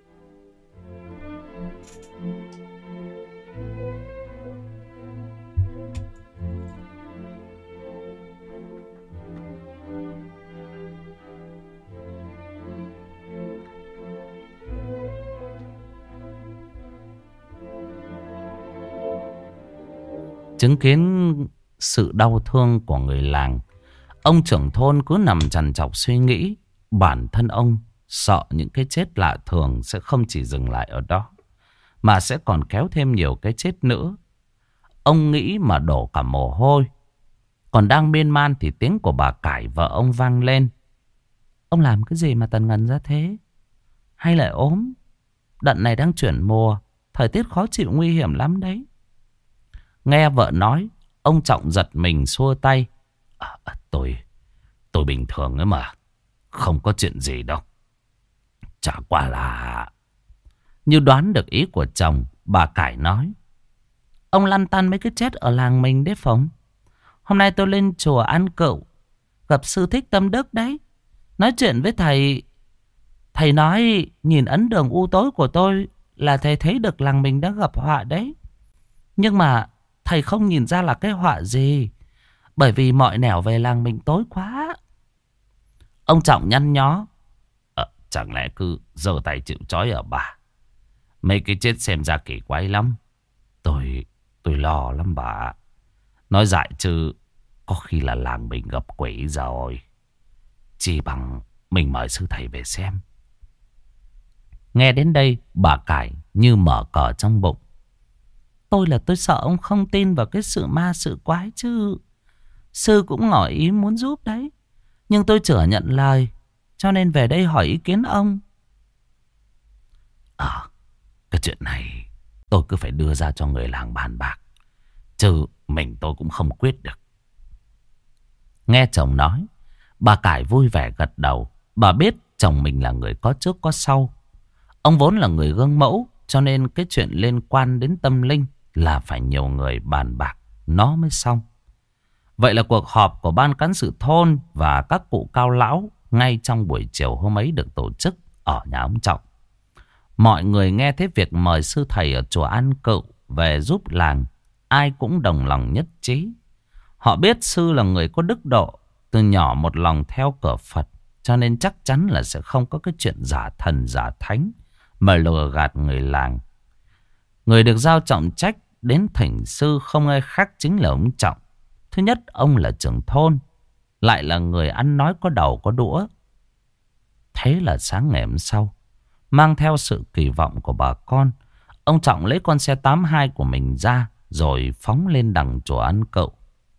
Chứng kiến sự đau thương của người làng, ông trưởng thôn cứ nằm trằn trọc suy nghĩ. Bản thân ông sợ những cái chết lạ thường sẽ không chỉ dừng lại ở đó, mà sẽ còn kéo thêm nhiều cái chết nữa. Ông nghĩ mà đổ cả mồ hôi. Còn đang miên man thì tiếng của bà Cải vợ ông vang lên. Ông làm cái gì mà tần ngần ra thế? Hay lại ốm? Đợt này đang chuyển mùa, thời tiết khó chịu nguy hiểm lắm đấy. Nghe vợ nói, ông Trọng giật mình xua tay. À, tôi, tôi bình thường ấy mà, không có chuyện gì đâu. Chả qua là... Như đoán được ý của chồng, bà Cải nói. Ông lăn tăn mấy cái chết ở làng mình đấy Phóng. Hôm nay tôi lên chùa ăn cựu, gặp sư Thích Tâm Đức đấy. Nói chuyện với thầy, thầy nói nhìn ấn đường u tối của tôi là thầy thấy được làng mình đã gặp họa đấy. Nhưng mà thầy không nhìn ra là cái họa gì, bởi vì mọi nẻo về làng mình tối quá. Ông Trọng nhăn nhó. Ờ, chẳng lẽ cứ giơ tay chịu trói ở bà? Mấy cái chết xem ra kỳ quái lắm. Tôi, tôi lo lắm bà. Nói dại chứ có khi là làng mình gặp quỷ rồi. Chỉ bằng mình mời sư thầy về xem. Nghe đến đây bà Cải như mở cờ trong bụng. Tôi là tôi sợ ông không tin vào cái sự ma sự quái chứ. Sư cũng ngỏ ý muốn giúp đấy, nhưng tôi chưa nhận lời, cho nên về đây hỏi ý kiến ông. À, cái chuyện này tôi cứ phải đưa ra cho người làng bàn bạc, chứ mình tôi cũng không quyết được. Nghe chồng nói, bà Cải vui vẻ gật đầu. Bà biết chồng mình là người có trước có sau. Ông vốn là người gương mẫu, cho nên cái chuyện liên quan đến tâm linh là phải nhiều người bàn bạc nó mới xong. Vậy là cuộc họp của ban cán sự thôn và các cụ cao lão ngay trong buổi chiều hôm ấy được tổ chức ở nhà ông Trọng. Mọi người nghe thấy việc mời sư thầy ở chùa An Cựu về giúp làng, ai cũng đồng lòng nhất trí. Họ biết sư là người có đức độ, từ nhỏ một lòng theo cửa Phật, cho nên chắc chắn là sẽ không có cái chuyện giả thần giả thánh mà lừa gạt người làng. Người được giao trọng trách đến thỉnh sư không ai khác chính là ông Trọng. Thứ nhất, ông là trưởng thôn, lại là người ăn nói có đầu có đũa. Thế là sáng ngày hôm sau, mang theo sự kỳ vọng của bà con, ông Trọng lấy con xe tám hai của mình ra rồi phóng lên đằng chùa An Cựu.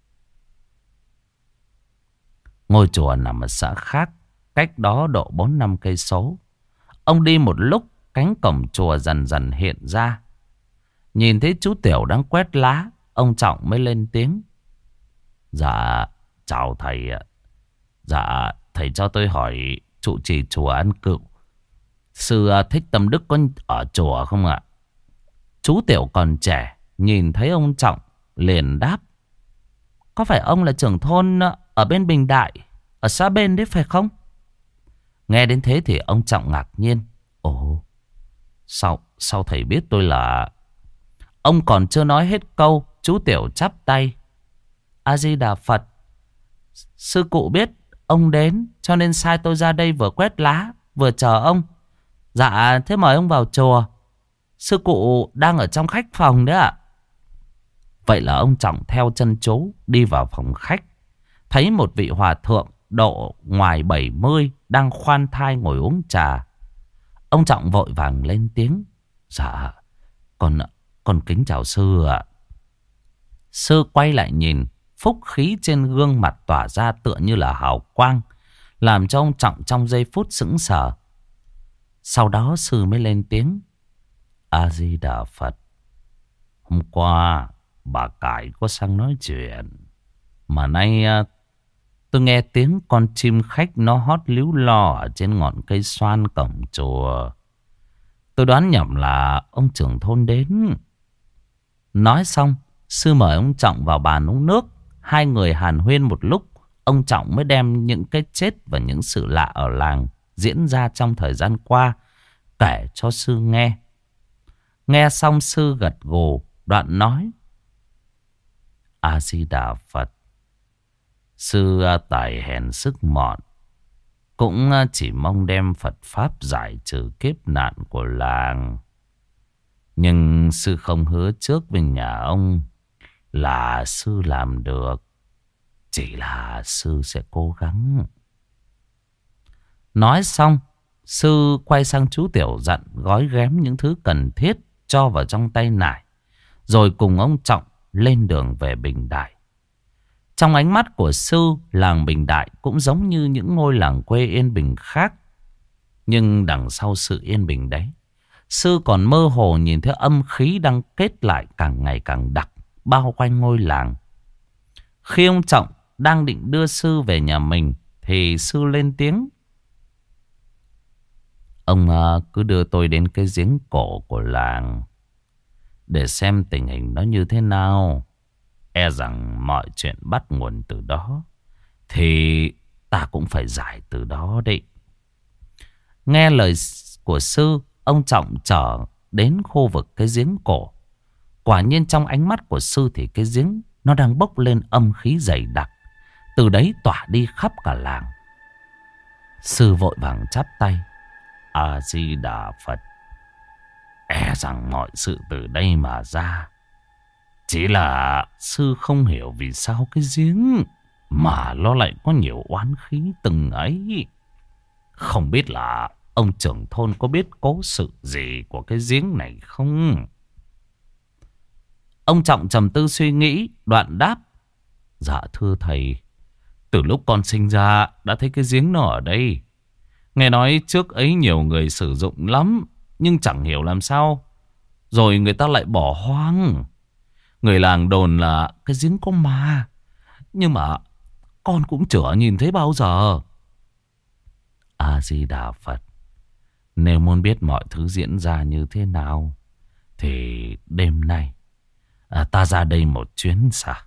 Ngôi chùa nằm ở xã khác, cách đó độ bốn năm cây số. Ông đi một lúc, cánh cổng chùa dần dần hiện ra. Nhìn thấy chú Tiểu đang quét lá, ông Trọng mới lên tiếng. Dạ, chào thầy ạ. Dạ, thầy cho tôi hỏi trụ trì chùa An Cựu, sư Thích Tâm Đức có ở chùa không ạ? Chú Tiểu còn trẻ, nhìn thấy ông Trọng liền đáp. Có phải ông là trưởng thôn ở bên Bình Đại, ở xã bên đấy phải không? Nghe đến thế thì ông Trọng ngạc nhiên. Ồ, sao, sao thầy biết tôi là... Ông còn chưa nói hết câu, chú Tiểu chắp tay. A-di-đà Phật. Sư cụ biết ông đến, cho nên sai tôi ra đây vừa quét lá, vừa chờ ông. Dạ, thế mời ông vào chùa. Sư cụ đang ở trong khách phòng đấy ạ. Vậy là ông Trọng theo chân chú đi vào phòng khách. thấy một vị hòa thượng độ ngoài bảy mươi đang khoan thai ngồi uống trà. Ông Trọng vội vàng lên tiếng. Dạ, con, con kính chào sư ạ. Sư quay lại nhìn, phúc khí trên gương mặt tỏa ra tựa như là hào quang, làm cho ông Trọng trong giây phút sững sờ. Sau đó sư mới lên tiếng. A Di Đà Phật. Hôm qua bà Cải có sang nói chuyện, mà nay tôi nghe tiếng con chim khách nó hót líu lo ở trên ngọn cây xoan cổng chùa. Tôi đoán nhầm là ông trưởng thôn đến. Nói xong, sư mời ông Trọng vào bàn uống nước. Hai người hàn huyên một lúc, ông Trọng mới đem những cái chết và những sự lạ ở làng diễn ra trong thời gian qua kể cho sư nghe. Nghe xong sư gật gù, đoạn nói. A Di Đà Phật. Sư tài hèn sức mọn, cũng chỉ mong đem Phật Pháp giải trừ kiếp nạn của làng. Nhưng sư không hứa trước với nhà ông là sư làm được. Chỉ là sư sẽ cố gắng. Nói xong, sư quay sang chú Tiểu dặn gói ghém những thứ cần thiết cho vào trong tay nải, rồi cùng ông Trọng lên đường về Bình Đại. Trong ánh mắt của sư, làng Bình Đại cũng giống như những ngôi làng quê yên bình khác. Nhưng đằng sau sự yên bình đấy, sư còn mơ hồ nhìn thấy âm khí đang kết lại càng ngày càng đặc, bao quanh ngôi làng. Khi ông Trọng đang định đưa sư về nhà mình, thì sư lên tiếng. Ông cứ đưa tôi đến cái giếng cổ của làng để xem tình hình nó như thế nào. E rằng mọi chuyện bắt nguồn từ đó, thì ta cũng phải giải từ đó đấy. Nghe lời của sư, ông Trọng trở đến khu vực cái giếng cổ. Quả nhiên trong ánh mắt của sư thì cái giếng nó đang bốc lên âm khí dày đặc, từ đấy tỏa đi khắp cả làng. Sư vội vàng chắp tay. A Di Đà Phật. E rằng mọi sự từ đây mà ra. Chỉ là sư không hiểu vì sao cái giếng mà nó lại có nhiều oán khí từng ấy. Không biết là ông trưởng thôn có biết cố sự gì của cái giếng này không? Ông Trọng trầm tư suy nghĩ, đoạn đáp. Dạ thưa thầy, từ lúc con sinh ra đã thấy cái giếng nó ở đây. Nghe nói trước ấy nhiều người sử dụng lắm, nhưng chẳng hiểu làm sao rồi người ta lại bỏ hoang. Người làng đồn là cái giếng có ma, nhưng mà con cũng chưa nhìn thấy bao giờ. A Di Đà Phật. Nếu muốn biết mọi thứ diễn ra như thế nào, thì đêm nay à, ta ra đây một chuyến xa.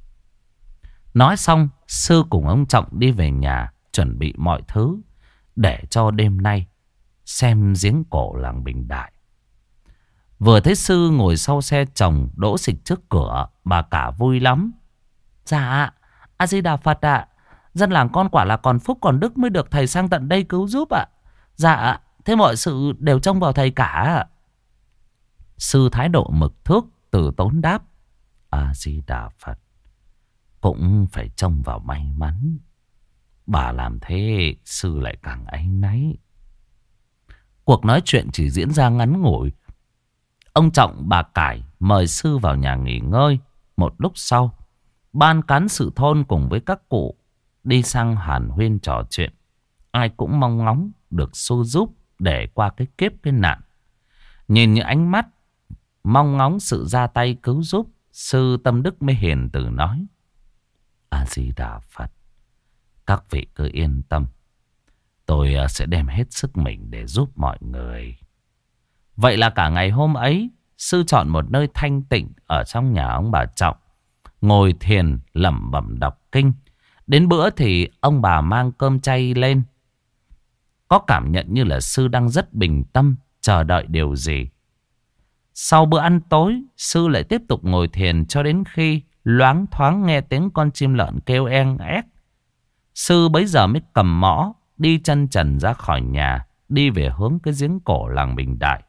Nói xong, sư cùng ông Trọng đi về nhà, chuẩn bị mọi thứ để cho đêm nay xem giếng cổ làng Bình Đại. Vừa thấy sư ngồi sau xe chồng đỗ xịch trước cửa, bà cả vui lắm. Dạ, A Di Đà Phật ạ. Dân làng con quả là còn phúc còn đức mới được thầy sang tận đây cứu giúp ạ. Dạ, thế mọi sự đều trông vào thầy cả. Sư thái độ mực thước, từ tốn đáp. A Di Đà Phật. Cũng phải trông vào may mắn. Bà làm thế sư lại càng áy náy. Cuộc nói chuyện chỉ diễn ra ngắn ngủi. Ông Trọng bà Cải mời sư vào nhà nghỉ ngơi. Một lúc sau, ban cán sự thôn cùng với các cụ đi sang hàn huyên trò chuyện. Ai cũng mong ngóng được sư giúp để qua cái kiếp cái nạn. Nhìn những ánh mắt mong ngóng sự ra tay cứu giúp, sư tâm đức mới hiền từ nói. A Di Đà Phật. Các vị cứ yên tâm, tôi sẽ đem hết sức mình để giúp mọi người. Vậy là cả ngày hôm ấy, sư chọn một nơi thanh tịnh ở trong nhà ông bà Trọng, ngồi thiền lẩm bẩm đọc kinh. Đến bữa thì ông bà mang cơm chay lên. Có cảm nhận như là sư đang rất bình tâm, chờ đợi điều gì. Sau bữa ăn tối, sư lại tiếp tục ngồi thiền cho đến khi loáng thoáng nghe tiếng con chim lợn kêu eng ép. Sư bấy giờ mới cầm mõ, đi chân trần ra khỏi nhà, đi về hướng cái giếng cổ làng Bình Đại.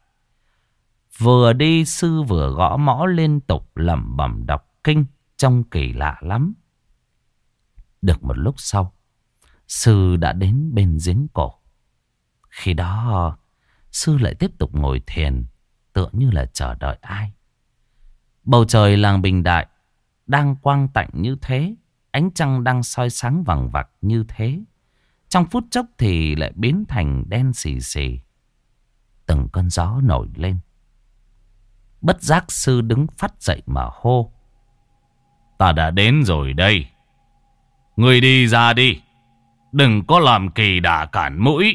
Vừa đi sư vừa gõ mõ liên tục lẩm bẩm đọc kinh, trông kỳ lạ lắm. Được một lúc sau, sư đã đến bên giếng cổ. Khi đó, sư lại tiếp tục ngồi thiền, tựa như là chờ đợi ai. Bầu trời làng Bình Đại đang quang tạnh như thế, ánh trăng đang soi sáng vằng vặc như thế. Trong phút chốc thì lại biến thành đen xì xì. Từng cơn gió nổi lên. Bất giác sư đứng phắt dậy mà hô: Ta đã đến rồi đây. Người đi ra đi. Đừng có làm kỳ đà cản mũi.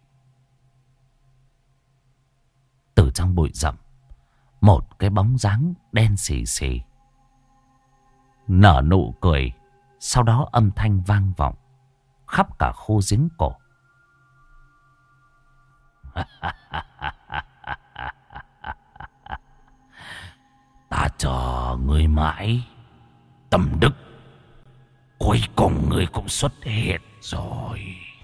Từ trong bụi rậm, một cái bóng dáng đen xì xì nở nụ cười. Sau đó âm thanh vang vọng khắp cả khu giếng cổ. Ta chờ ngươi mãi. Tâm đức, cuối cùng ngươi cũng xuất hiện rồi.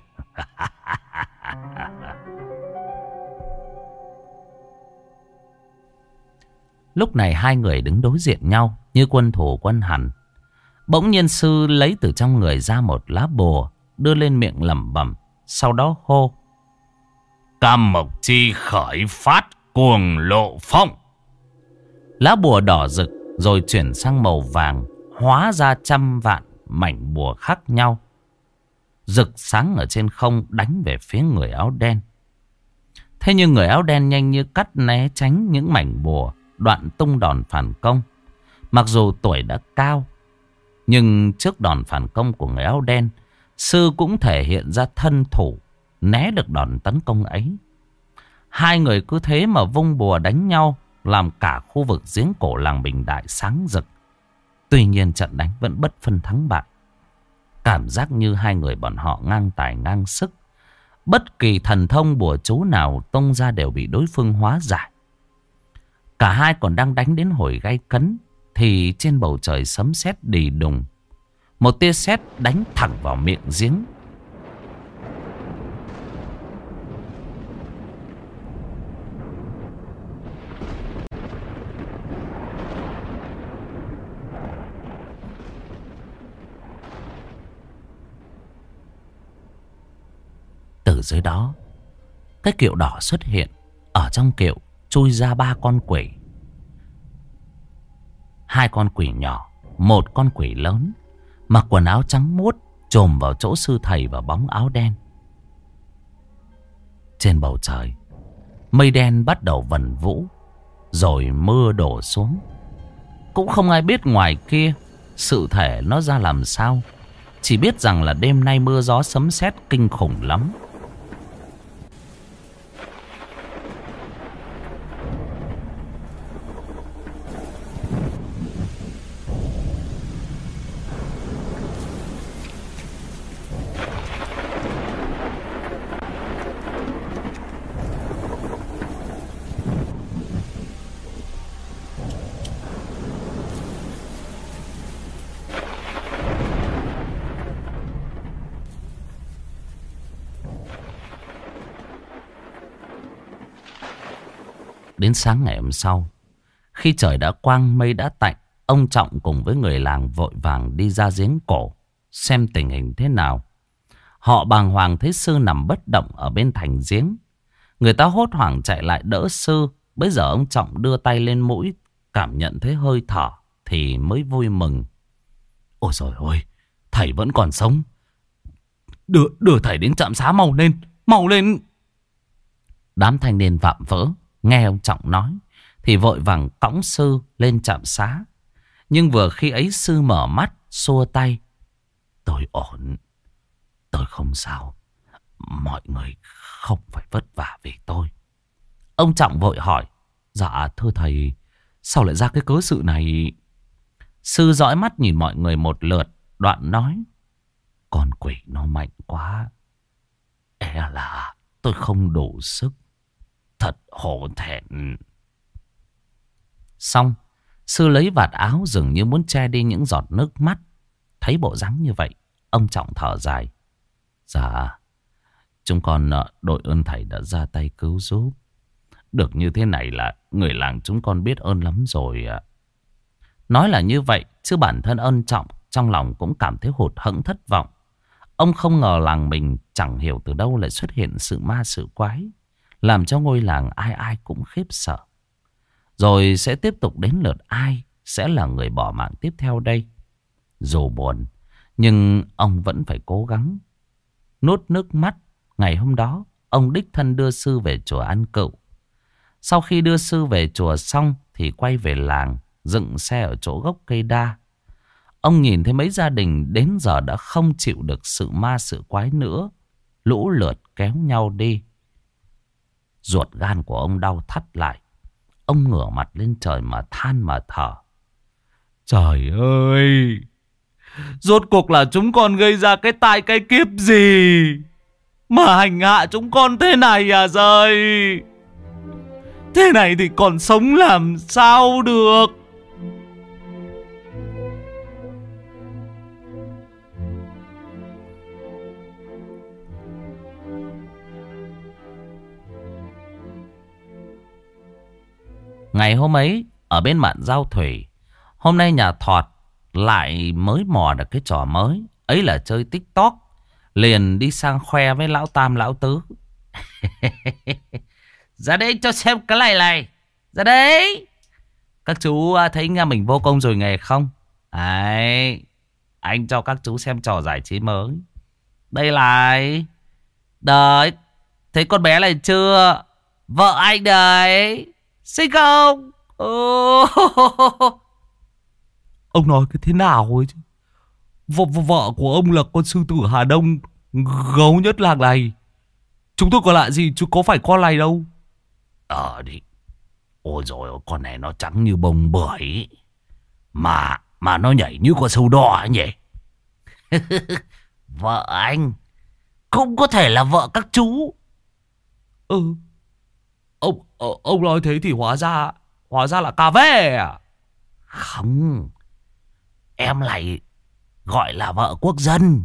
Lúc này hai người đứng đối diện nhau như quân thù quân hằn. Bỗng nhiên sư lấy từ trong người ra một lá bùa, đưa lên miệng lẩm bẩm, sau đó hô: Cam mộc chi khởi phát cuồng lộ phong. Lá bùa đỏ rực rồi chuyển sang màu vàng, hóa ra trăm vạn mảnh bùa khác nhau, rực sáng ở trên không đánh về phía người áo đen. Thế nhưng người áo đen nhanh như cắt né tránh những mảnh bùa, đoạn tung đòn phản công. Mặc dù tuổi đã cao, nhưng trước đòn phản công của người áo đen, sư cũng thể hiện ra thân thủ, né được đòn tấn công ấy. Hai người cứ thế mà vung bùa đánh nhau, làm cả khu vực giếng cổ làng Bình Đại sáng rực. Tuy nhiên trận đánh vẫn bất phân thắng bại. Cảm giác như hai người bọn họ ngang tài ngang sức. Bất kỳ thần thông bùa chú nào tung ra đều bị đối phương hóa giải. Cả hai còn đang đánh đến hồi gay cấn thì trên bầu trời sấm sét đì đùng. Một tia sét đánh thẳng vào miệng giếng. Từ dưới đó, cái kiệu đỏ xuất hiện. Ở trong kiệu chui ra ba con quỷ. Hai con quỷ nhỏ, một con quỷ lớn, mặc quần áo trắng muốt, chồm vào chỗ sư thầy và bóng áo đen. Trên bầu trời, mây đen bắt đầu vần vũ, rồi mưa đổ xuống. Cũng không ai biết ngoài kia sự thể nó ra làm sao. Chỉ biết rằng là đêm nay mưa gió sấm sét kinh khủng lắm. Đến sáng ngày hôm sau, khi trời đã quang mây đã tạnh, ông Trọng cùng với người làng vội vàng đi ra giếng cổ xem tình hình thế nào. Họ bàng hoàng thấy sư nằm bất động ở bên thành giếng. Người ta hốt hoảng chạy lại đỡ sư. Bây giờ ông Trọng đưa tay lên mũi, cảm nhận thấy hơi thở thì mới vui mừng. Ôi trời ơi, thầy vẫn còn sống. Đưa, đưa thầy đến trạm xá mau lên, mau lên. Đám thanh niên vạm vỡ nghe ông Trọng nói thì vội vàng cõng sư lên trạm xá. Nhưng vừa khi ấy sư mở mắt xua tay. Tôi ổn, tôi không sao. Mọi người không phải vất vả vì tôi. Ông Trọng vội hỏi: Dạ thưa thầy, sao lại ra cái cớ sự này? Sư dõi mắt nhìn mọi người một lượt, đoạn nói: Con quỷ nó mạnh quá, e là tôi không đủ sức. Thật hổ thẹn. Xong, sư lấy vạt áo dường như muốn che đi những giọt nước mắt. Thấy bộ dáng như vậy, ông Trọng thở dài: Dạ, chúng con đội ơn thầy đã ra tay cứu giúp. Được như thế này là người làng chúng con biết ơn lắm rồi ạ. Nói là như vậy, chứ bản thân ông Trọng trong lòng cũng cảm thấy hụt hẫng thất vọng. Ông không ngờ làng mình chẳng hiểu từ đâu lại xuất hiện sự ma sự quái, làm cho ngôi làng ai ai cũng khiếp sợ. Rồi sẽ tiếp tục đến lượt ai sẽ là người bỏ mạng tiếp theo đây. Dù buồn, nhưng ông vẫn phải cố gắng. Nuốt nước mắt, ngày hôm đó, ông đích thân đưa sư về chùa ăn cựu. Sau khi đưa sư về chùa xong thì quay về làng, dựng xe ở chỗ gốc cây đa. Ông nhìn thấy mấy gia đình đến giờ đã không chịu được sự ma sự quái nữa, lũ lượt kéo nhau đi. Ruột gan của ông đau thắt lại. Ông ngửa mặt lên trời mà than mà thở. Trời ơi! Rốt cuộc là chúng con gây ra cái tai cái kiếp gì mà hành hạ chúng con thế này à giời? Thế này thì còn sống làm sao được? Ngày hôm ấy, ở bên mạn Giao Thủy, hôm nay nhà Thọt lại mới mò được cái trò mới. Ấy là chơi TikTok. Liền đi sang khoe với lão Tam lão Tứ. Ra đây cho xem cái này này. Ra đây. Các chú thấy nhà mình vô công rồi nghề không? Đấy. Anh cho các chú xem trò giải trí mới. Đây này. Đấy. Thấy con bé này chưa? Vợ anh đấy. Xinh không? Oh. Ông nói cái thế nào ấy chứ? V v vợ của ông là con sư tử Hà Đông gấu nhất làng này. Chúng tôi có lạ gì chứ có phải con này đâu. Ờ đi. Ôi dồi ôi, con này nó trắng như bông bưởi. Mà Mà nó nhảy như con sâu đỏ nhỉ. Vợ anh cũng có thể là vợ các chú. Ừ. Ông Ông nói thế thì hóa ra Hóa ra là cà phê à? Không. Em lại gọi là vợ quốc dân.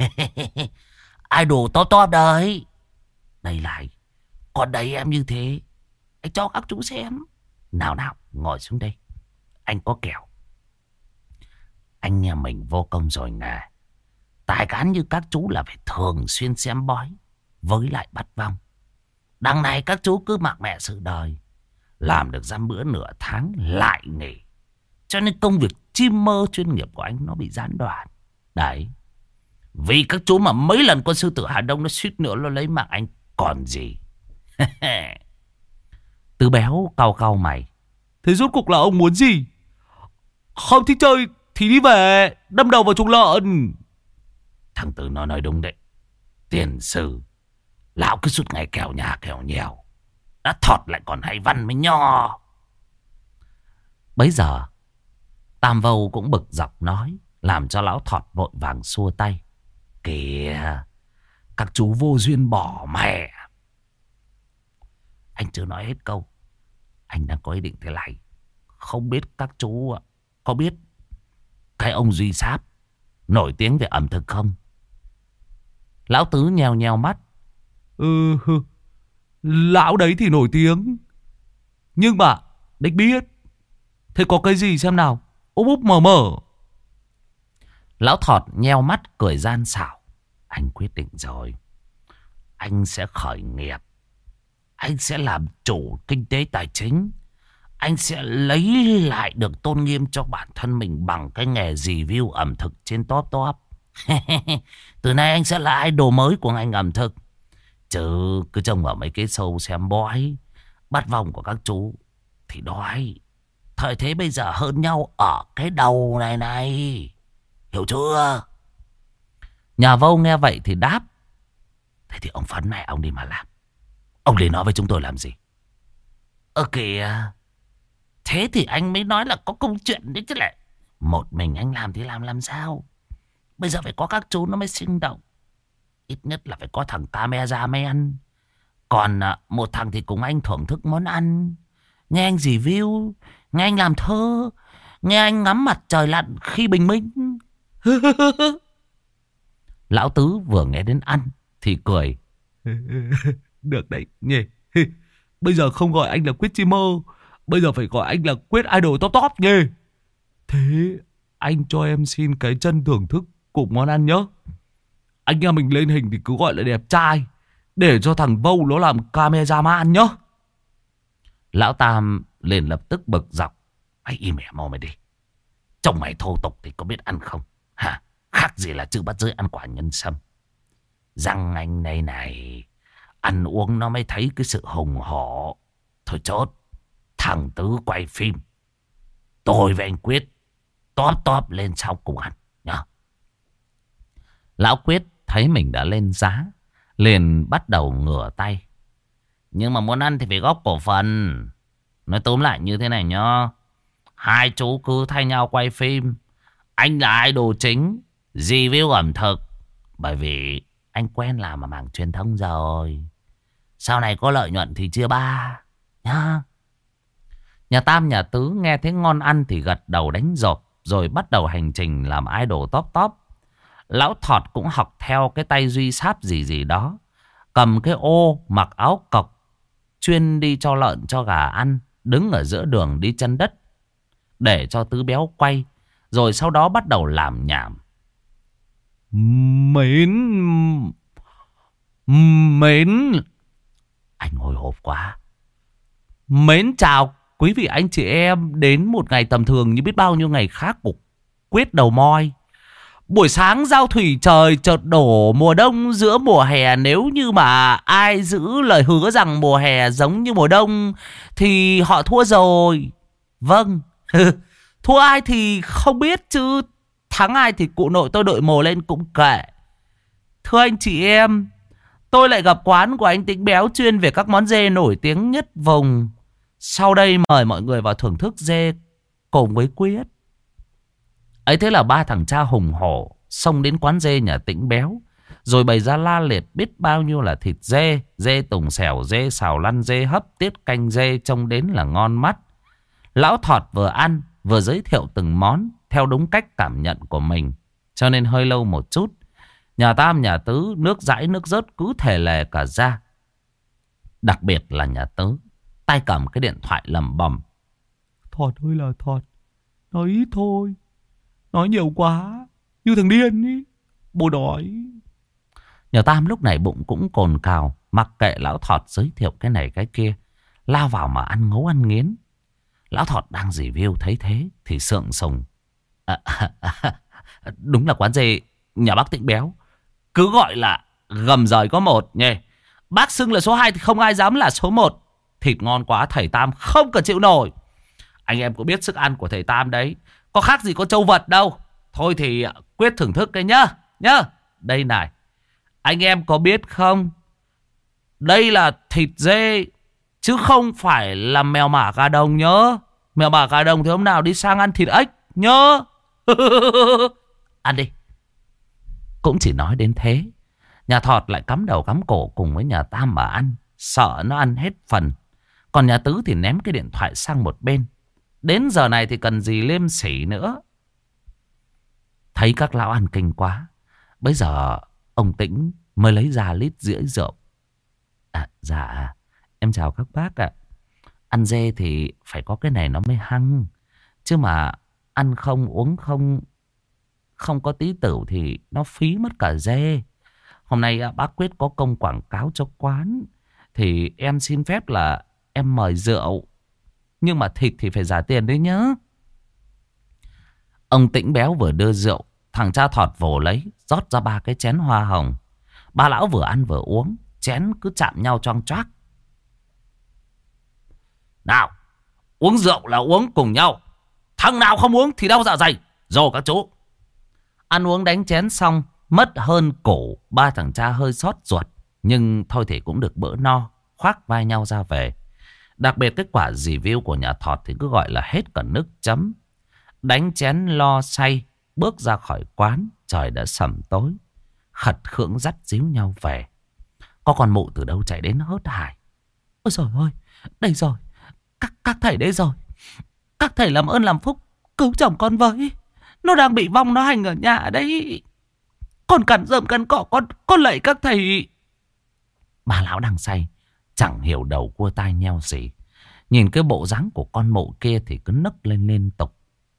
Idol top top đấy. Đây lại. Còn đấy em như thế. Anh cho các chú xem. Nào nào, ngồi xuống đây. Anh có kẹo. Anh nhà mình vô công rồi nè. Tài cán như các chú là phải thường xuyên xem bói với lại bắt vong. Đằng này các chú cứ mặc mẹ sự đời. Làm được dăm bữa nửa tháng lại nghỉ. Cho nên công việc chim mơ chuyên nghiệp của anh nó bị gián đoạn. Đấy. Vì các chú mà mấy lần con sư tử Hà Đông nó suýt nữa nó lấy mạng anh còn gì. Tứ Béo cau cau mày. Thế rốt cuộc là ông muốn gì? Không thích chơi thì đi về, đâm đầu vào chuồng lợn. Thằng Tứ nó nói đúng đấy. Tiền sử lão cứ suốt ngày kèo nhà kèo nhèo. Đã Thọt lại còn hay văn với nho. Bấy giờ Tam Vâu cũng bực dọc nói, làm cho lão Thọt vội vàng xua tay. Kìa, các chú vô duyên bỏ mẹ. Anh chưa nói hết câu. Anh đang có ý định thế này. Không biết các chú có biết cái ông Duy Sáp nổi tiếng về ẩm thực không? Lão Tứ nheo nheo mắt. Ừ, lão đấy thì nổi tiếng. Nhưng mà đích biết. Thế có cái gì xem nào? Úp úp mờ mờ. Lão Thọt nheo mắt cười gian xảo. Anh quyết định rồi. Anh sẽ khởi nghiệp. Anh sẽ làm chủ kinh tế tài chính. Anh sẽ lấy lại được tôn nghiêm cho bản thân mình bằng cái nghề review ẩm thực trên top top. Từ nay anh sẽ là idol mới của ngành ẩm thực. Chứ cứ trông vào mấy cái show xem bói bắt vòng của các chú thì đói. Thời thế bây giờ hơn nhau ở cái đầu này này. Hiểu chưa? Nhà Vâu nghe vậy thì đáp. Thế thì ông phấn mẹ ông đi mà làm. Ông đến nói với chúng tôi làm gì? Ơ kìa. Thế thì anh mới nói là có công chuyện đấy chứ lại. Một mình anh làm thì làm làm sao? Bây giờ phải có các chú nó mới sinh động. Ít nhất là phải có thằng cameraman. Còn một thằng thì cùng anh thưởng thức món ăn. Nghe anh review. Nghe anh làm thơ. Nghe anh ngắm mặt trời lặn khi bình minh. Lão Tứ vừa nghe đến ăn thì cười. Được đấy nhỉ. Bây giờ không gọi anh là Quyết Chim Mơ. Bây giờ phải gọi anh là Quyết Idol top top nhỉ. Thế anh cho em xin cái chân thưởng thức cùng món ăn nhớ. Anh em mình lên hình thì cứ gọi là đẹp trai, để cho thằng Vâu nó làm cameraman nhá. Lão Tam liền lập tức bực dọc. Mày im mẹ mò mày đi. Chồng mày thô tục thì có biết ăn không? Hả? Khác gì là chữ bắt giới ăn quả nhân sâm. Răng anh này này, ăn uống nó mới thấy cái sự hùng hổ. Thôi chốt, thằng Tứ quay phim, tôi với anh Quyết tóp tóp lên sau cùng ăn nhá. Lão Quyết thấy mình đã lên giá, liền bắt đầu ngửa tay. Nhưng mà muốn ăn thì phải góp cổ phần. Nói tóm lại như thế này nhá. Hai chú cứ thay nhau quay phim. Anh là idol chính, review ẩm thực. Bởi vì anh quen làm ở mảng truyền thông rồi. Sau này có lợi nhuận thì chia ba nhá. Nhà Tam nhà Tứ nghe thấy ngon ăn thì gật đầu đánh rộp. Rồi bắt đầu hành trình làm idol top top. Lão Thọt cũng học theo cái tay Duy Sáp gì gì đó. Cầm cái ô mặc áo cộc, chuyên đi cho lợn cho gà ăn. Đứng ở giữa đường đi chân đất, để cho Tứ Béo quay. Rồi sau đó bắt đầu làm nhảm. Mến Mến Anh hồi hộp quá. Mến chào quý vị anh chị em đến một ngày tầm thường như biết bao nhiêu ngày khác của Quyết đầu moi. Buổi sáng giao thủy trời chợt đổ mùa đông giữa mùa hè. Nếu như mà ai giữ lời hứa rằng mùa hè giống như mùa đông thì họ thua rồi. Vâng. Thua ai thì không biết, chứ thắng ai thì cụ nội tôi đội mồ lên cũng kệ. Thưa anh chị em, tôi lại gặp quán của anh Tĩnh Béo chuyên về các món dê nổi tiếng nhất vùng. Sau đây mời mọi người vào thưởng thức dê cùng với Quyết. Ấy thế là ba thằng cha hùng hổ xông đến quán dê nhà Tĩnh Béo, rồi bày ra la liệt biết bao nhiêu là thịt dê, dê tùng xẻo, dê xào lăn, dê hấp, tiết canh dê trông đến là ngon mắt. Lão Thọt vừa ăn vừa giới thiệu từng món theo đúng cách cảm nhận của mình, cho nên hơi lâu một chút. Nhà Tam nhà Tứ nước dãi nước rớt cứ thể lè cả ra. Đặc biệt là nhà Tứ, tay cầm cái điện thoại lầm bầm. Thọt ơi là Thọt, nói ít thôi, nói nhiều quá như thằng điên ý, bố đói. Nhà Tam lúc này bụng cũng cồn cào, mặc kệ lão Thọt giới thiệu cái này cái kia, lao vào mà ăn ngấu ăn nghiến. Lão Thọt đang review thấy thế thì sượng sùng. À, à, à, đúng là quán dê nhà bác Tĩnh Béo, cứ gọi là gầm rời có một nhỉ. Bác xưng là số hai thì không ai dám là số một. Thịt ngon quá thầy Tam không cần chịu nổi. Anh em cũng biết sức ăn của thầy Tam đấy, có khác gì có trâu vật đâu. Thôi thì Quyết thưởng thức cái nhá. Nhá. Đây này, anh em có biết không, đây là thịt dê chứ không phải là mèo mả gà đồng nhớ. Mèo mả gà đồng thì hôm nào đi sang ăn thịt ếch nhớ. Ăn đi. Cũng chỉ nói đến thế, nhà Thọt lại cắm đầu cắm cổ cùng với nhà Tam mà ăn, sợ nó ăn hết phần. Còn nhà Tứ thì ném cái điện thoại sang một bên. Đến giờ này thì cần gì liêm sỉ nữa. Thấy các lão ăn kinh quá, bây giờ ông Tĩnh mới lấy ra lít rưỡi rượu. À, dạ em chào các bác ạ. Ăn dê thì phải có cái này nó mới hăng, chứ mà ăn không uống không, không có tí tửu thì nó phí mất cả dê. Hôm nay bác Quyết có công quảng cáo cho quán, thì em xin phép là em mời rượu, nhưng mà thịt thì phải trả tiền đấy nhớ. Ông Tĩnh Béo vừa đưa rượu, thằng cha Thọt vồ lấy, rót ra ba cái chén hoa hồng. Ba lão vừa ăn vừa uống, chén cứ chạm nhau choang choác. Nào, uống rượu là uống cùng nhau, thằng nào không uống thì đau dạ dày. Rồi các chú. Ăn uống đánh chén xong, mất hơn cổ, ba thằng cha hơi xót ruột, nhưng thôi thì cũng được bữa no, khoác vai nhau ra về. Đặc biệt kết quả review của nhà Thọt thì cứ gọi là hết cả nước chấm. Đánh chén lo say, bước ra khỏi quán, trời đã sẩm tối. Khật khưỡng dắt díu nhau về. Có con mụ từ đâu chạy đến hớt hải. Ôi trời ơi, đây rồi, các, các thầy đây rồi. Các thầy làm ơn làm phúc cứu chồng con với, nó đang bị vong nó hành ở nhà đấy. Con cắn rơm cắn cỏ, con, con lạy các thầy. Bà lão đang say, chẳng hiểu đầu cua tai nheo gì. Nhìn cái bộ dáng của con mụ kia thì cứ nấc lên liên tục.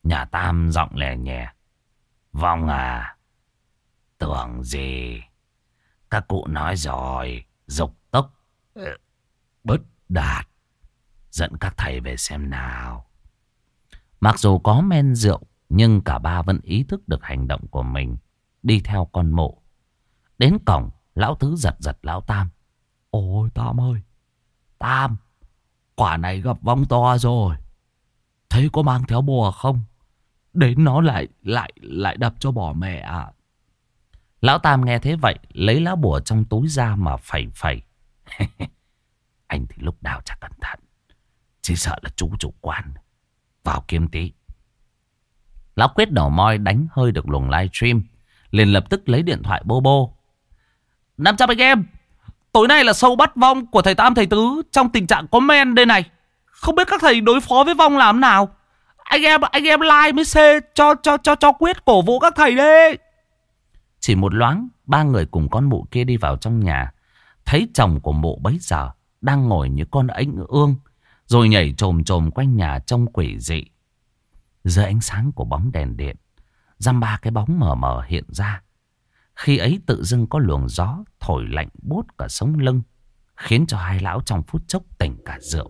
Nhà Tam giọng lè nhẹ. Vong à, tưởng gì? Các cụ nói rồi, dục tốc bất đạt. Dẫn các thầy về xem nào. Mặc dù có men rượu, nhưng cả ba vẫn ý thức được hành động của mình, đi theo con mộ. Đến cổng, lão Tứ giật giật lão Tam. Ôi Tam ơi, Tam, quả này gặp vong to rồi. Thấy có mang theo bùa không? Đến nó lại lại lại đập cho bỏ mẹ à. Lão Tam nghe thế vậy, lấy lá bùa trong túi ra mà phẩy phẩy. Anh thì lúc nào chả cẩn thận, chỉ sợ là chú chủ quan. Vào kiếm tí. Lão Quyết đỏ moi đánh hơi được luồng livestream, liền lập tức lấy điện thoại bô bô. năm trăm anh em, tối nay là show bắt vong của thầy Tam thầy Tứ trong tình trạng có men đây này. Không biết các thầy đối phó với vong làm nào. Anh em anh em like mới xê cho cho cho cho Quyết cổ vũ các thầy đấy. Chỉ một loáng, ba người cùng con mụ kia đi vào trong nhà, thấy chồng của mụ bấy giờ đang ngồi như con ếch ương, rồi nhảy chồm chồm quanh nhà trông quỷ dị. Dưới ánh sáng của bóng đèn điện, dăm ba cái bóng mờ mờ hiện ra. Khi ấy tự dưng có luồng gió thổi lạnh buốt cả sống lưng, khiến cho hai lão trong phút chốc tỉnh cả rượu.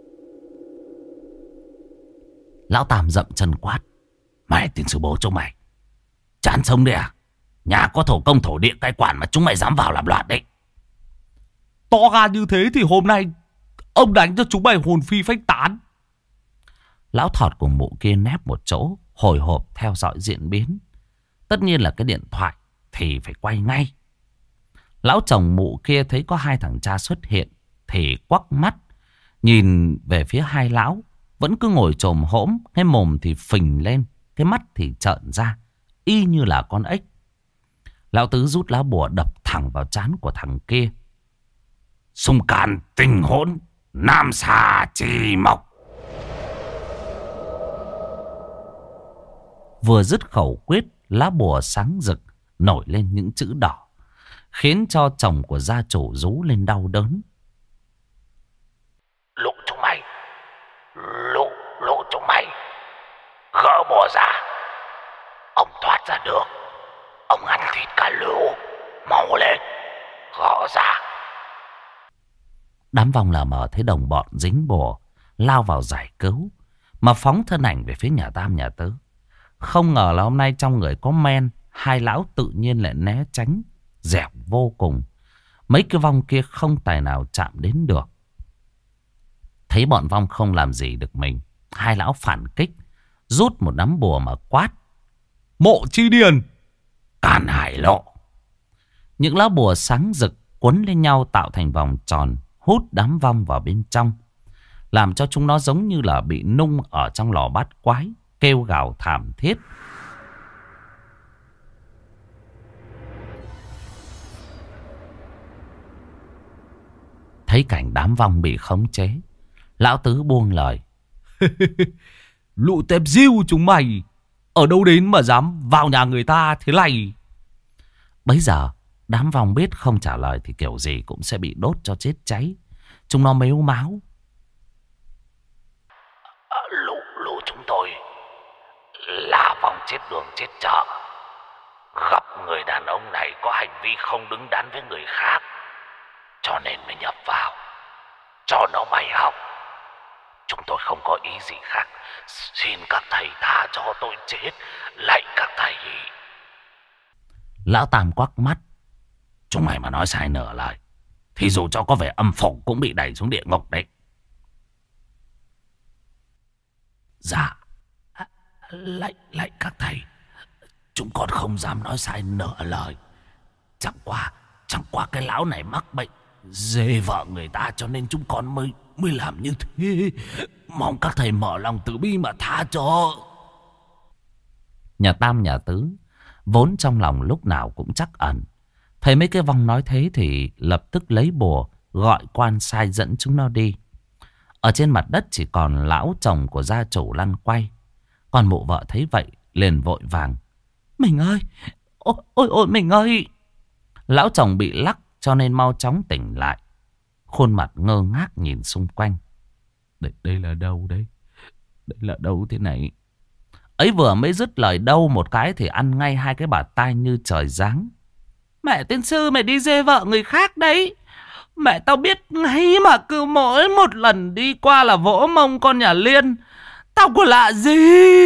Lão Tam dậm chân quát. Mày tiền sư bố chúng mày, chán sống đấy à? Nhà có thổ công thổ địa cai quản mà chúng mày dám vào làm loạn đấy. To gan như thế thì hôm nay ông đánh cho chúng mày hồn phi phách tán. Lão Thọt cùng mụ kia nép một chỗ, hồi hộp theo dõi diễn biến. Tất nhiên là cái điện thoại thì phải quay ngay. Lão chồng mụ kia thấy có hai thằng cha xuất hiện thì quắc mắt, nhìn về phía hai lão vẫn cứ ngồi chồm hỗm, cái mồm thì phình lên, cái mắt thì trợn ra, y như là con ếch. Lão Tứ rút lá bùa đập thẳng vào trán của thằng kia. Xung can tình hỗn, nam xà chi mộc. Vừa dứt khẩu quyết, lá bùa sáng rực nổi lên những chữ đỏ, khiến cho chồng của gia chủ rú lên đau đớn. Lũ chúng mày, lũ, lũ chúng mày, gỡ bùa ra. Ông thoát ra được, ông ăn thịt cả lũ. Mau lên, gỡ ra. Đám vong lờ mờ thấy đồng bọn dính bùa, lao vào giải cứu, mà phóng thân ảnh về phía nhà Tam nhà Tứ. Không ngờ là hôm nay trong người có men, hai lão tự nhiên lại né tránh, dẻo vô cùng. Mấy cái vong kia không tài nào chạm đến được. Thấy bọn vong không làm gì được mình, hai lão phản kích, rút một nắm bùa mà quát. Mộ Chi Điền, Can Hải Lộ. Những lá bùa sáng rực quấn lên nhau tạo thành vòng tròn, hút đám vong vào bên trong, làm cho chúng nó giống như là bị nung ở trong lò bát quái, kêu gào thảm thiết. Thấy cảnh đám vong bị khống chế, lão Tứ buông lời. Lũ tép diêu chúng mày, ở đâu đến mà dám vào nhà người ta thế này. Bấy giờ đám vong biết không trả lời thì kiểu gì cũng sẽ bị đốt cho chết cháy. Chúng nó mếu máo. À, lũ, lũ chúng tôi là vong chết đường chết chợ. Gặp người đàn ông này có hành vi không đứng đắn với người khác, cho nên mới nhập vào, cho nó bài học. Chúng tôi không có ý gì khác. Xin các thầy tha cho tôi chết, lạy các thầy. Lão Tam quắc mắt. Chúng mày mà nói sai nửa lời thì dù cho có vẻ âm phủ cũng bị đẩy xuống địa ngục đấy. Dạ, lạy lạy các thầy, chúng con không dám nói sai nửa lời. Chẳng qua Chẳng qua cái lão này mắc bệnh dê vợ người ta, cho nên chúng con mới mới làm như thế. Mong các thầy mở lòng từ bi mà tha cho. Nhà Tam nhà Tứ vốn trong lòng lúc nào cũng chắc ẩn, thấy mấy cái vong nói thế thì lập tức lấy bùa gọi quan sai dẫn chúng nó đi. Ở trên mặt đất chỉ còn lão chồng của gia chủ lăn quay. Còn mụ vợ thấy vậy liền vội vàng. Mình ơi, ôi ôi ôi mình ơi. Lão chồng bị lắc cho nên mau chóng tỉnh lại, khuôn mặt ngơ ngác nhìn xung quanh. Đây, đây là đâu đấy? Đây là đâu thế này? Ấy vừa mới dứt lời đâu một cái thì ăn ngay hai cái bạt tai như trời giáng. Mẹ tiên sư, mày đi dê vợ người khác đấy. Mẹ tao biết ngay mà, cứ mỗi một lần đi qua là vỗ mông con nhà Liên. Tao có lạ gì.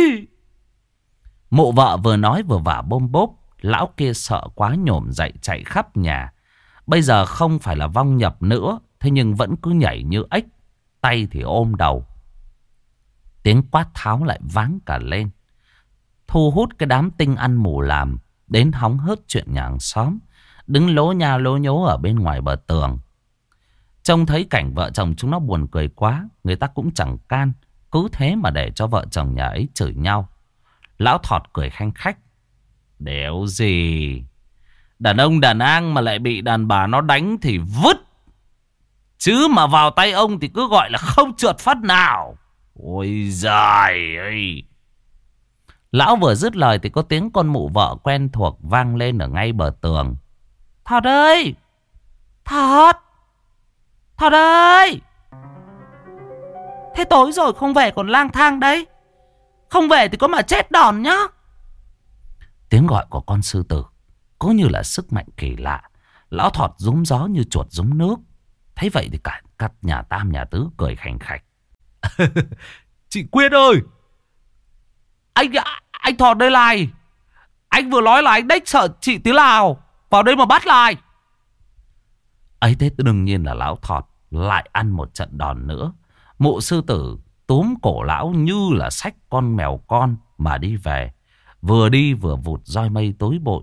Mụ vợ vừa nói vừa vả bôm bốp. Lão kia sợ quá nhổm dậy chạy khắp nhà. Bây giờ không phải là vong nhập nữa, thế nhưng vẫn cứ nhảy như ếch, tay thì ôm đầu. Tiếng quát tháo lại váng cả lên, thu hút cái đám tinh ăn mù làm đến hóng hớt chuyện nhà hàng xóm, đứng lố nha lố nhố ở bên ngoài bờ tường. Trông thấy cảnh vợ chồng chúng nó buồn cười quá, người ta cũng chẳng can, cứ thế mà để cho vợ chồng nhà ấy chửi nhau. Lão Thọt cười khanh khách. Đéo gì, đàn ông đàn an mà lại bị đàn bà nó đánh thì vứt, chứ mà vào tay ông thì cứ gọi là không trượt phát nào. Ôi giời ơi. Lão vừa dứt lời thì có tiếng con mụ vợ quen thuộc vang lên ở ngay bờ tường. Thọt ơi, Thọt, Thọt ơi. Thế tối rồi không về còn lang thang đấy. Không về thì có mà chết đòn nhá. Tiếng gọi của con sư tử có như là sức mạnh kỳ lạ. Lão Thọt rúm gió như chuột rúm nước. Thấy vậy thì cả các nhà Tam nhà Tứ cười khành khạch. Chị Quyết ơi, Anh anh Thọt đây này. Anh vừa nói là anh đếch sợ chị tí nào, vào đây mà bắt lại. Ấy thế đương nhiên là lão Thọt lại ăn một trận đòn nữa. Mụ sư tử túm cổ lão như là xách con mèo con mà đi về. Vừa đi vừa vụt roi mây tối bội.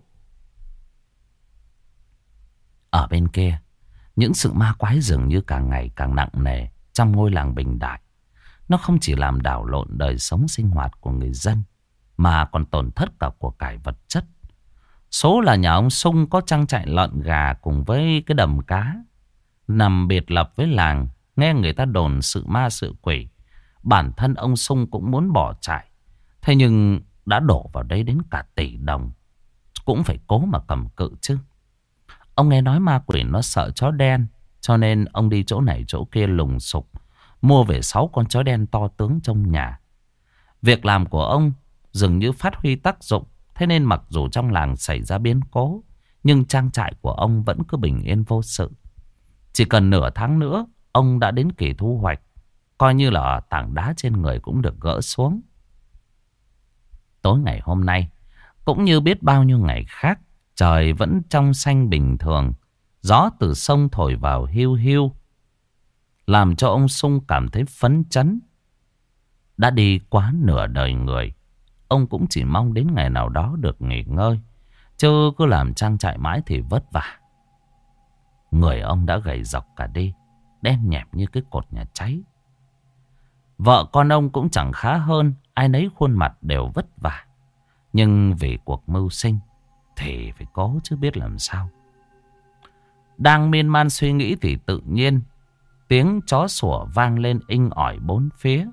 Ở bên kia, những sự ma quái dường như càng ngày càng nặng nề trong ngôi làng Bình Đại. Nó không chỉ làm đảo lộn đời sống sinh hoạt của người dân, mà còn tổn thất cả của cải vật chất. Số là nhà ông Sung có trang trại lợn gà cùng với cái đầm cá, nằm biệt lập với làng. Nghe người ta đồn sự ma sự quỷ, bản thân ông Sung cũng muốn bỏ trại. Thế nhưng đã đổ vào đấy đến cả tỷ đồng, cũng phải cố mà cầm cự chứ. Ông nghe nói ma quỷ nó sợ chó đen, cho nên ông đi chỗ này chỗ kia lùng sục, mua về sáu con chó đen to tướng trong nhà. Việc làm của ông dường như phát huy tác dụng. Thế nên mặc dù trong làng xảy ra biến cố, nhưng trang trại của ông vẫn cứ bình yên vô sự. Chỉ cần nửa tháng nữa, ông đã đến kỳ thu hoạch. Coi như là tảng đá trên người cũng được gỡ xuống. Tối ngày hôm nay, cũng như biết bao nhiêu ngày khác, trời vẫn trong xanh bình thường. Gió từ sông thổi vào hiu hiu, làm cho ông Sung cảm thấy phấn chấn. Đã đi quá nửa đời người, ông cũng chỉ mong đến ngày nào đó được nghỉ ngơi, chứ cứ làm trang trại mãi thì vất vả. Người ông đã gầy rộc cả đi, đen nhẹp như cái cột nhà cháy. Vợ con ông cũng chẳng khá hơn, ai nấy khuôn mặt đều vất vả. Nhưng vì cuộc mưu sinh thì phải cố chứ biết làm sao. Đang miên man suy nghĩ thì tự nhiên tiếng chó sủa vang lên inh ỏi bốn phía.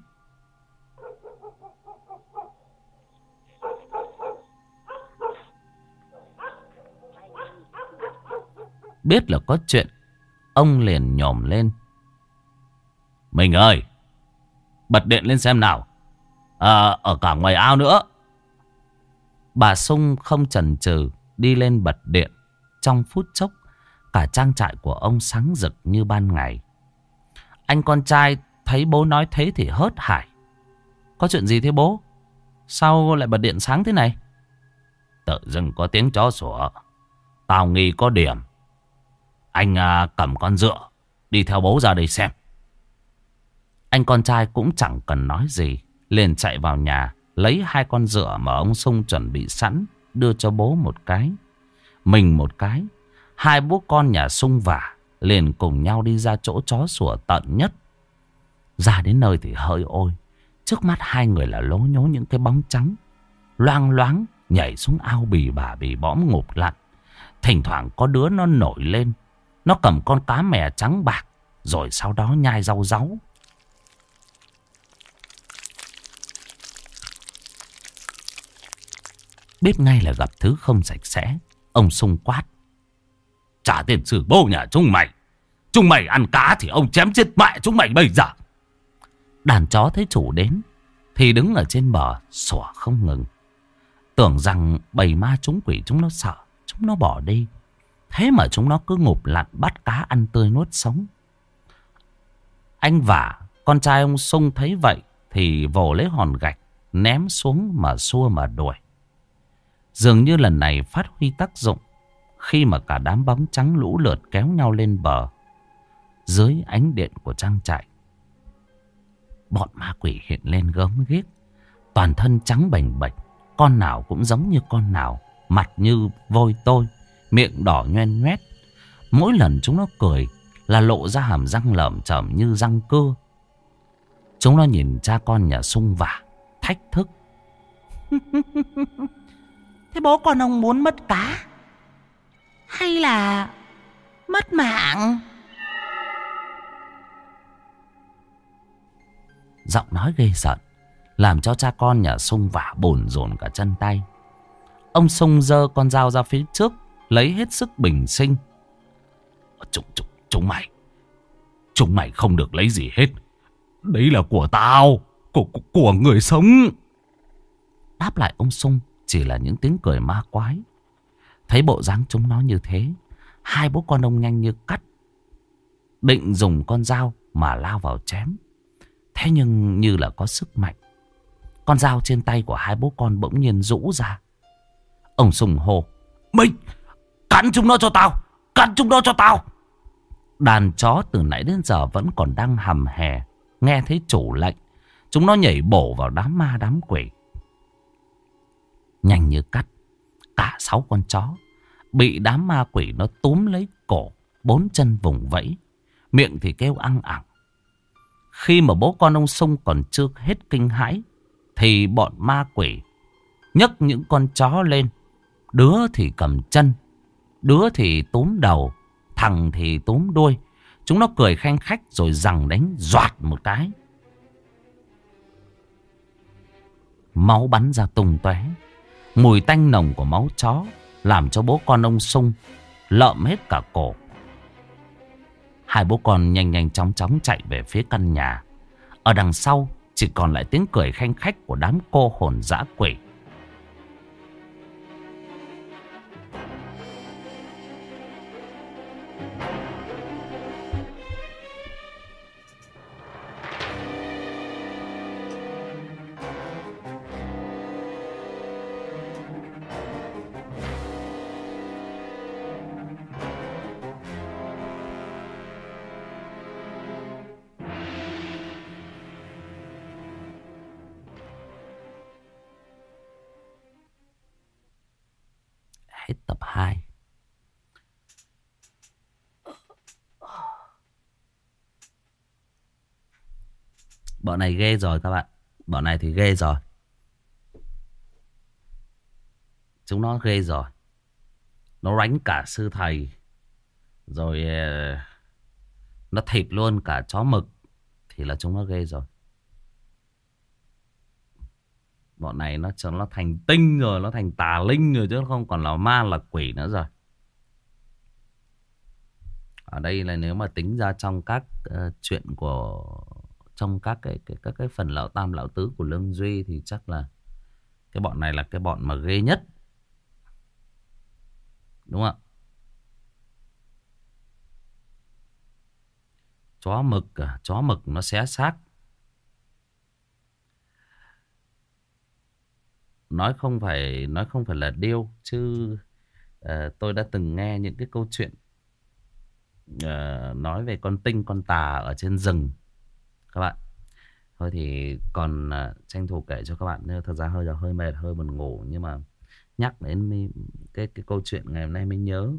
Biết là có chuyện, ông liền nhổm lên. Mình ơi, bật điện lên xem nào. À, ở cả ngoài ao nữa. Bà Sung không chần chừ đi lên bật điện. Trong phút chốc, cả trang trại của ông sáng rực như ban ngày. Anh con trai thấy bố nói thế thì hớt hải. Có chuyện gì thế bố? Sao lại bật điện sáng thế này? Tự dưng có tiếng chó sủa, tao nghi có điểm. Anh à, cầm con dựa đi theo bố ra đây xem. Anh con trai cũng chẳng cần nói gì, liền chạy vào nhà lấy hai con dựa mà ông Sung chuẩn bị sẵn, đưa cho bố một cái, mình một cái. Hai bố con nhà Sung vả liền cùng nhau đi ra chỗ chó sủa tận nhất. Ra đến nơi thì hỡi ôi, trước mắt hai người là lố nhố những cái bóng trắng loang loáng nhảy xuống ao bì bà bì bõm ngụp lặn. Thỉnh thoảng có đứa nó nổi lên, nó cầm con cá mè trắng bạc, rồi sau đó nhai rau ráu. Biết ngay là gặp thứ không sạch sẽ, ông Sung quát. Trả tiền sư bố nhà chúng mày. Chúng mày ăn cá thì ông chém chết mẹ chúng mày bây giờ. Đàn chó thấy chủ đến thì đứng ở trên bờ sủa không ngừng. Tưởng rằng bầy ma chúng quỷ chúng nó sợ, chúng nó bỏ đi. Thế mà chúng nó cứ ngụp lặn bắt cá ăn tươi nuốt sống. Anh Vả, con trai ông Sung thấy vậy thì vồ lấy hòn gạch ném xuống mà xua mà đuổi. Dường như lần này phát huy tác dụng, khi mà cả đám bóng trắng lũ lượt kéo nhau lên bờ dưới ánh điện của trang trại. Bọn ma quỷ hiện lên gớm ghiếc, toàn thân trắng bềnh bệch, con nào cũng giống như con nào, mặt như vôi tôi, miệng đỏ nhoen nhoét. Mỗi lần chúng nó cười là lộ ra hàm răng lởm chởm như răng cưa. Chúng nó nhìn cha con nhà Sung Vả thách thức. Thế bố con ông muốn mất cá hay là mất mạng? Giọng nói ghê sợ làm cho cha con nhà Sung Vả bồn rồn cả chân tay. Ông Sung giơ con dao ra phía trước, lấy hết sức bình sinh. Chúng, chúng, chúng mày Chúng mày không được lấy gì hết. Đấy là của tao, Của, của, của người sống. Đáp lại ông Sung chỉ là những tiếng cười ma quái. Thấy bộ dáng chúng nó như thế, hai bố con ông nhanh như cắt, định dùng con dao mà lao vào chém. Thế nhưng như là có sức mạnh, con dao trên tay của hai bố con bỗng nhiên rũ ra. Ông Sung hô: Mình cắn chúng nó cho tao, cắn chúng nó cho tao. Đàn chó từ nãy đến giờ vẫn còn đang hầm hè, nghe thấy chủ lệnh, chúng nó nhảy bổ vào đám ma đám quỷ. Nhanh như cắt, cả sáu con chó bị đám ma quỷ nó túm lấy cổ, bốn chân vùng vẫy, miệng thì kêu ăng ẳng. Khi mà bố con ông Sung còn chưa hết kinh hãi thì bọn ma quỷ nhấc những con chó lên, đứa thì cầm chân, đứa thì túm đầu, thằng thì túm đuôi. Chúng nó cười khanh khách rồi giằng đánh doạt một cái. Máu bắn ra tung tóe. Mùi tanh nồng của máu chó làm cho bố con ông Sung lợm hết cả cổ. Hai bố con nhanh nhanh chóng chóng chạy về phía căn nhà. Ở đằng sau chỉ còn lại tiếng cười khanh khách của đám cô hồn dã quỷ. Hết tập hai. Bọn này ghê rồi các bạn. Bọn này thì ghê rồi. Chúng nó ghê rồi. Nó đánh cả sư thầy. Rồi nó thịt luôn cả chó mực. Thì là chúng nó ghê rồi. Bọn này nó nó thành tinh rồi, nó thành tà linh rồi chứ không còn là ma là quỷ nữa rồi. Ở đây là nếu mà tính ra trong các uh, chuyện của trong các cái, cái các cái phần lão tam lão tứ của Lương Duy thì chắc là cái bọn này là cái bọn mà ghê nhất. Đúng không ạ? Chó mực à, chó mực nó xé xác. Nói không phải nói không phải là điêu chứ uh, tôi đã từng nghe những cái câu chuyện uh, nói về con tinh con tà ở trên rừng các bạn. Thôi thì còn uh, tranh thủ kể cho các bạn, nên thật ra hơi là hơi mệt, hơi buồn ngủ, nhưng mà nhắc đến mi, cái cái câu chuyện ngày hôm nay mới nhớ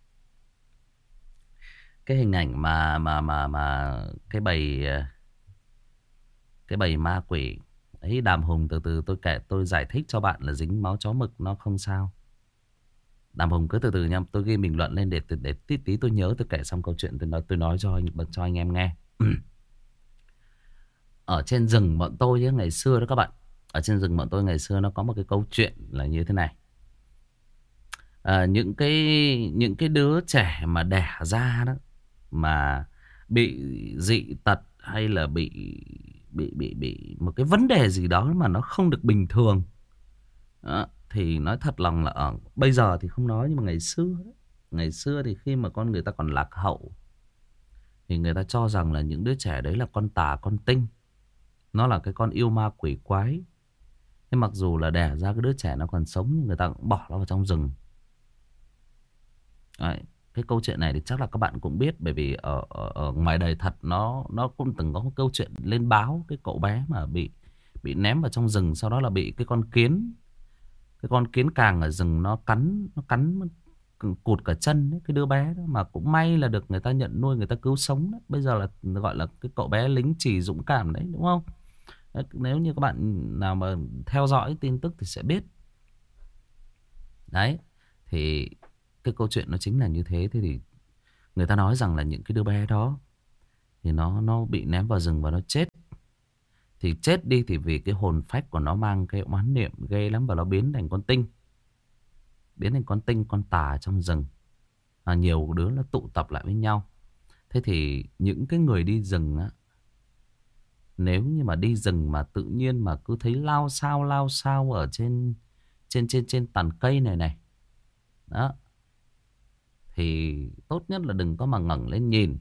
cái hình ảnh mà mà mà mà cái bầy cái bầy ma quỷ ấy. Đàm Hùng từ từ tôi kể, tôi giải thích cho bạn là dính máu chó mực nó không sao. Đàm Hùng cứ từ từ nha, tôi ghi bình luận lên để để, để tí tí tôi nhớ tôi kể xong câu chuyện tôi nói tôi nói cho anh cho anh em nghe. Ở trên rừng bọn tôi ấy, ngày xưa đó các bạn, ở trên rừng bọn tôi ngày xưa nó có một cái câu chuyện là như thế này. À, những cái những cái đứa trẻ mà đẻ ra đó mà bị dị tật hay là bị bị bị bị một cái vấn đề gì đó mà nó không được bình thường. Đó, thì nói thật lòng là ở bây giờ thì không nói, nhưng mà ngày xưa ấy, ngày xưa thì khi mà con người ta còn lạc hậu thì người ta cho rằng là những đứa trẻ đấy là con tà con tinh, nó là cái con yêu ma quỷ quái. Thế mặc dù là đẻ ra cái đứa trẻ nó còn sống nhưng người ta cũng bỏ nó vào trong rừng. Đấy, cái câu chuyện này thì chắc là các bạn cũng biết, bởi vì ở, ở, ở ngoài đời thật nó nó cũng từng có một câu chuyện lên báo cái cậu bé mà bị bị ném vào trong rừng, sau đó là bị cái con kiến cái con kiến càng ở rừng nó cắn nó cắn cụt cả chân ấy, cái đứa bé đó mà cũng may là được người ta nhận nuôi, người ta cứu sống đấy. Bây giờ là gọi là cái cậu bé lính chì dũng cảm đấy, đúng không? Đấy, nếu như các bạn nào mà theo dõi tin tức thì sẽ biết. Đấy, thì cái câu chuyện nó chính là như thế. Thế thì người ta nói rằng là những cái đứa bé đó thì nó nó bị ném vào rừng và nó chết. Thì chết đi thì vì cái hồn phách của nó mang cái oán niệm ghê lắm, và nó biến thành con tinh. Biến thành con tinh, con tà trong rừng. À, nhiều đứa nó tụ tập lại với nhau. Thế thì những cái người đi rừng á, nếu như mà đi rừng mà tự nhiên mà cứ thấy lao sao lao sao ở trên trên trên trên tàn cây này này, đó, thì tốt nhất là đừng có mà ngẩng lên nhìn.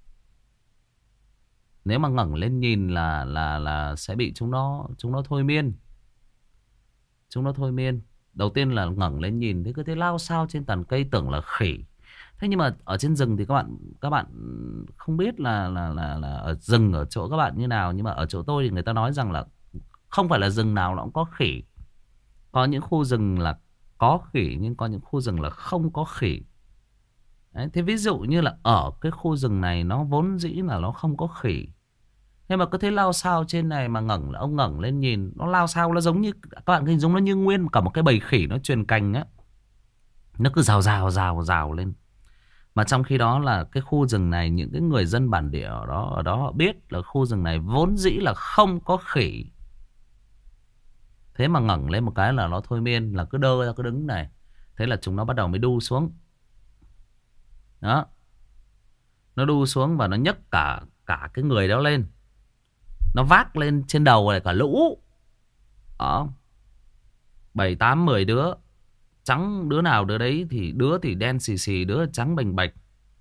Nếu mà ngẩng lên nhìn là là là sẽ bị chúng nó chúng nó thôi miên. Chúng nó thôi miên. Đầu tiên là ngẩng lên nhìn thì cứ thấy lao sao trên tàn cây tưởng là khỉ. Thế nhưng mà ở trên rừng thì các bạn các bạn không biết là là là là ở rừng ở chỗ các bạn như nào, nhưng mà ở chỗ tôi thì người ta nói rằng là không phải là rừng nào nó cũng có khỉ. Có những khu rừng là có khỉ, nhưng có những khu rừng là không có khỉ. Đấy, thế ví dụ như là ở cái khu rừng này nó vốn dĩ là nó không có khỉ. Thế mà cứ thấy lao sao trên này mà ngẩng ông ngẩng lên nhìn, nó lao sao nó giống như các bạn hình dung nó như nguyên cả một cái bầy khỉ nó truyền cành á. Nó cứ rào rào rào rào lên. Mà trong khi đó là cái khu rừng này, những cái người dân bản địa ở đó ở đó họ biết là khu rừng này vốn dĩ là không có khỉ. Thế mà ngẩng lên một cái là nó thôi miên, là cứ đơ ra cứ đứng này. Thế là chúng nó bắt đầu mới đu xuống. Đó. Nó đu xuống và nó nhấc cả cả cái người đó lên. Nó vác lên trên đầu này cả lũ. Đó. Bảy, tám, mười đứa. Trắng đứa nào đứa đấy, thì đứa thì đen xì xì, đứa trắng bềnh bạch.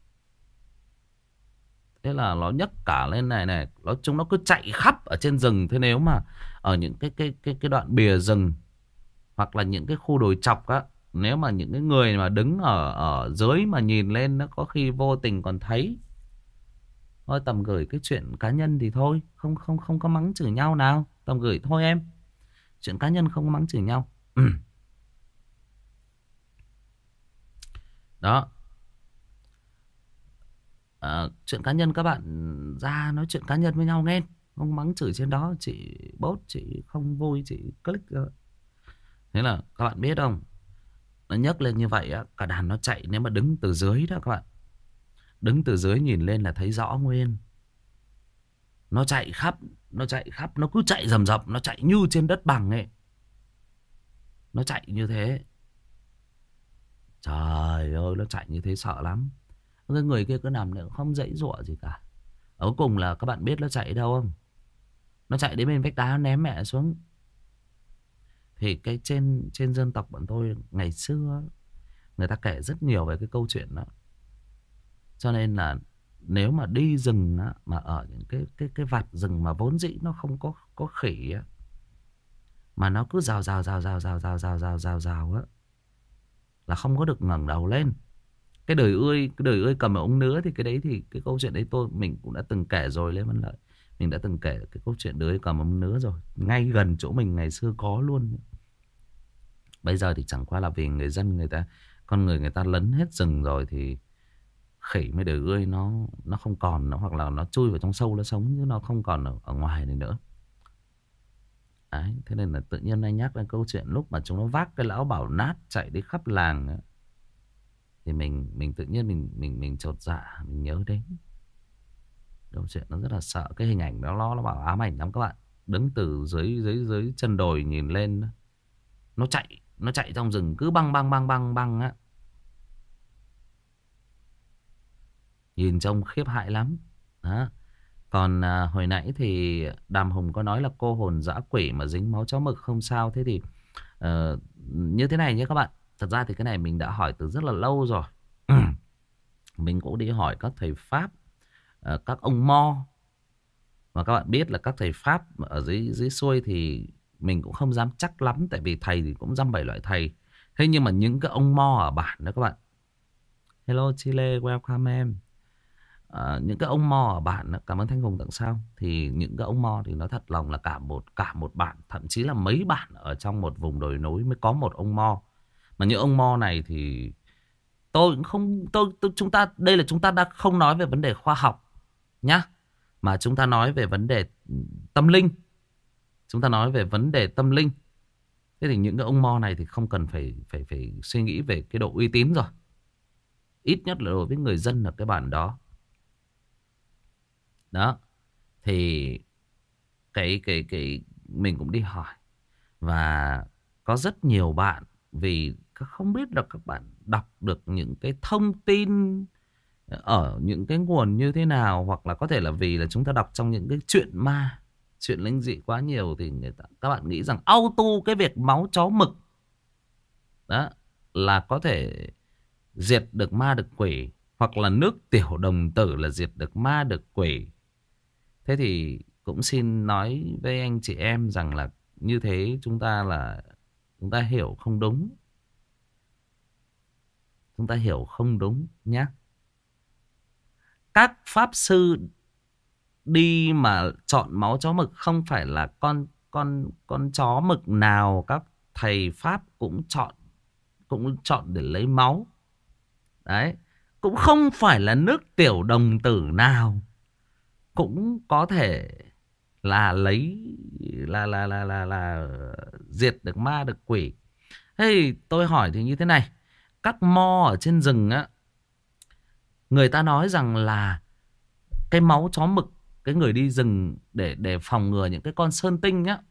Thế là nó nhấc cả lên này này, nó chúng nó cứ chạy khắp ở trên rừng. Thế nếu mà ở những cái cái cái cái đoạn bìa rừng hoặc là những cái khu đồi chọc á, nếu mà những cái người mà đứng ở ở dưới mà nhìn lên, nó có khi vô tình còn thấy. Thôi tầm gửi cái chuyện cá nhân thì thôi, không không không có mắng chửi nhau nào, tầm gửi thôi em. Chuyện cá nhân không có mắng chửi nhau. Đó. À, chuyện cá nhân các bạn ra nói chuyện cá nhân với nhau nghe, không mắng chửi trên đó. Chị bốt, chị không vui, chị click rồi. Thế là các bạn biết không, nó nhấc lên như vậy á, cả đàn nó chạy. Nếu mà đứng từ dưới đó các bạn, đứng từ dưới nhìn lên là thấy rõ nguyên. Nó chạy khắp, nó chạy khắp, nó cứ chạy rầm rập, nó chạy như trên đất bằng ấy. Nó chạy như thế. Trời ơi, nó chạy như thế sợ lắm. Cái người kia cứ nằm nữa không dãy giụa gì cả. Ở cuối cùng là các bạn biết nó chạy đâu không? Nó chạy đến bên vách đá, nó ném mẹ xuống. Thì cái trên trên dân tộc bọn tôi ngày xưa, người ta kể rất nhiều về cái câu chuyện đó. Cho nên là nếu mà đi rừng á, mà ở những cái cái cái vạt rừng mà vốn dĩ nó không có có khỉ á, mà nó cứ rào rào rào rào rào rào rào rào rào rào á, là không có được ngẩng đầu lên. Cái đời ươi, cái đời ươi cầm ở ống nứa thì cái đấy thì cái câu chuyện đấy tôi mình cũng đã từng kể rồi Lê Văn Lợi. Mình đã từng kể cái câu chuyện đời ươi cầm ống nứa rồi. Ngay gần chỗ mình ngày xưa có luôn. Bây giờ thì chẳng qua là vì người dân người ta, con người người ta lấn hết rừng rồi thì khỉ mới đời ươi nó nó không còn nữa, hoặc là nó chui vào trong sâu nó sống, chứ nó không còn ở, ở ngoài này nữa. Đấy, thế nên là tự nhiên anh nhắc đến câu chuyện lúc mà chúng nó vác cái lão bảo nát chạy đi khắp làng ấy, thì mình mình tự nhiên mình mình mình chột dạ, mình nhớ đến câu chuyện nó rất là sợ. Cái hình ảnh đó nó nó bảo ám ảnh lắm các bạn. Đứng từ dưới dưới dưới chân đồi nhìn lên, nó chạy nó chạy trong rừng cứ băng băng băng băng băng á, nhìn trông khiếp hại lắm đó. Còn à, hồi nãy thì Đàm Hùng có nói là cô hồn dã quỷ mà dính máu chó mực không sao. Thế thì ờ, như thế này nhé các bạn. Thật ra thì cái này mình đã hỏi từ rất là lâu rồi. Mình cũng đi hỏi các thầy Pháp, ờ, các ông Mo. Và các bạn biết là các thầy Pháp ở dưới dưới xuôi thì mình cũng không dám chắc lắm. Tại vì thầy thì cũng dăm bảy loại thầy. Thế nhưng mà những cái ông Mo ở bản đó các bạn. Hello Chile, welcome em. À, những cái ông Mo ở bản, cảm ơn Thanh Hùng tặng sao. Thì những cái ông Mo thì nói thật lòng là cả một cả một bản, thậm chí là mấy bản ở trong một vùng đồi núi mới có một ông Mo. Mà những ông Mo này thì tôi cũng không tôi, tôi chúng ta đây là chúng ta đã không nói về vấn đề khoa học nhá, mà chúng ta nói về vấn đề tâm linh. Chúng ta nói về vấn đề tâm linh. Thế thì những cái ông Mo này thì không cần phải phải phải suy nghĩ về cái độ uy tín rồi. Ít nhất là đối với người dân ở cái bản đó. Đó. Thì cái cái cái mình cũng đi hỏi. Và có rất nhiều bạn, vì không biết là các bạn đọc được những cái thông tin ở những cái nguồn như thế nào, hoặc là có thể là vì là chúng ta đọc trong những cái chuyện ma, chuyện linh dị quá nhiều, thì người ta, các bạn nghĩ rằng auto cái việc máu chó mực đó là có thể diệt được ma được quỷ, hoặc là nước tiểu đồng tử là diệt được ma được quỷ. Thế thì cũng xin nói với anh chị em rằng là như thế chúng ta là chúng ta hiểu không đúng. Chúng ta hiểu không đúng nhé. Các pháp sư đi mà chọn máu chó mực không phải là con con con chó mực nào các thầy Pháp cũng chọn cũng chọn để lấy máu. Đấy, cũng không phải là nước tiểu đồng tử nào cũng có thể là lấy là là là là là diệt được ma được quỷ. Thế thì tôi hỏi thì như thế này, các mo ở trên rừng á, người ta nói rằng là cái máu chó mực, cái người đi rừng để để phòng ngừa những cái con sơn tinh á,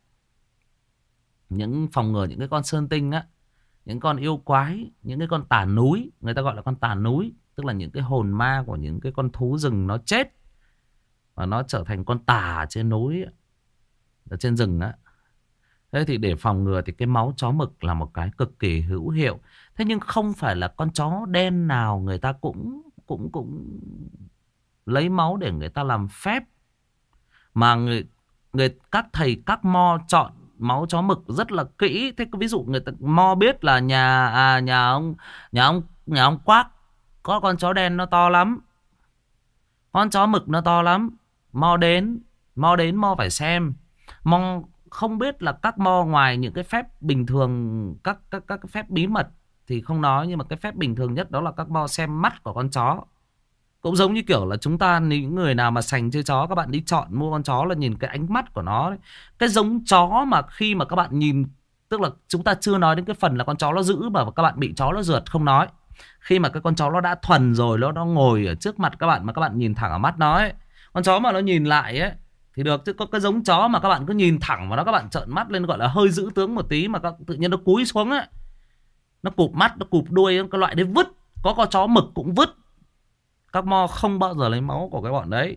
những phòng ngừa những cái con sơn tinh á, những con yêu quái, những cái con tà núi, người ta gọi là con tà núi, tức là những cái hồn ma của những cái con thú rừng nó chết và nó trở thành con tà trên núi, ở trên rừng á. Thế thì để phòng ngừa thì cái máu chó mực là một cái cực kỳ hữu hiệu. Thế nhưng không phải là con chó đen nào người ta cũng cũng cũng lấy máu để người ta làm phép, mà người người các thầy các mo chọn máu chó mực rất là kỹ. Thế ví dụ người ta mo biết là nhà à, nhà ông nhà ông nhà ông Quác có con chó đen nó to lắm, con chó mực nó to lắm, mo đến mo đến mo phải xem. Mo không biết là các mo ngoài những cái phép bình thường, các các các cái phép bí mật thì không nói, nhưng mà cái phép bình thường nhất đó là các mo xem mắt của con chó. Cũng giống như kiểu là chúng ta, những người nào mà sành chơi chó, các bạn đi chọn mua con chó là nhìn cái ánh mắt của nó đấy. Cái giống chó mà khi mà các bạn nhìn, tức là chúng ta chưa nói đến cái phần là con chó nó giữ mà các bạn bị chó nó rượt không nói. Khi mà cái con chó nó đã thuần rồi, nó nó ngồi ở trước mặt các bạn mà các bạn nhìn thẳng ở mắt nó ấy, con chó mà nó nhìn lại ấy thì được. Chứ có cái giống chó mà các bạn cứ nhìn thẳng vào nó, các bạn trợn mắt lên, gọi là hơi dữ tướng một tí, mà các, tự nhiên nó cúi xuống ấy, nó cụp mắt, nó cụp đuôi, cái loại đấy vứt. Có con chó mực cũng vứt. Các mo không bao giờ lấy máu của cái bọn đấy.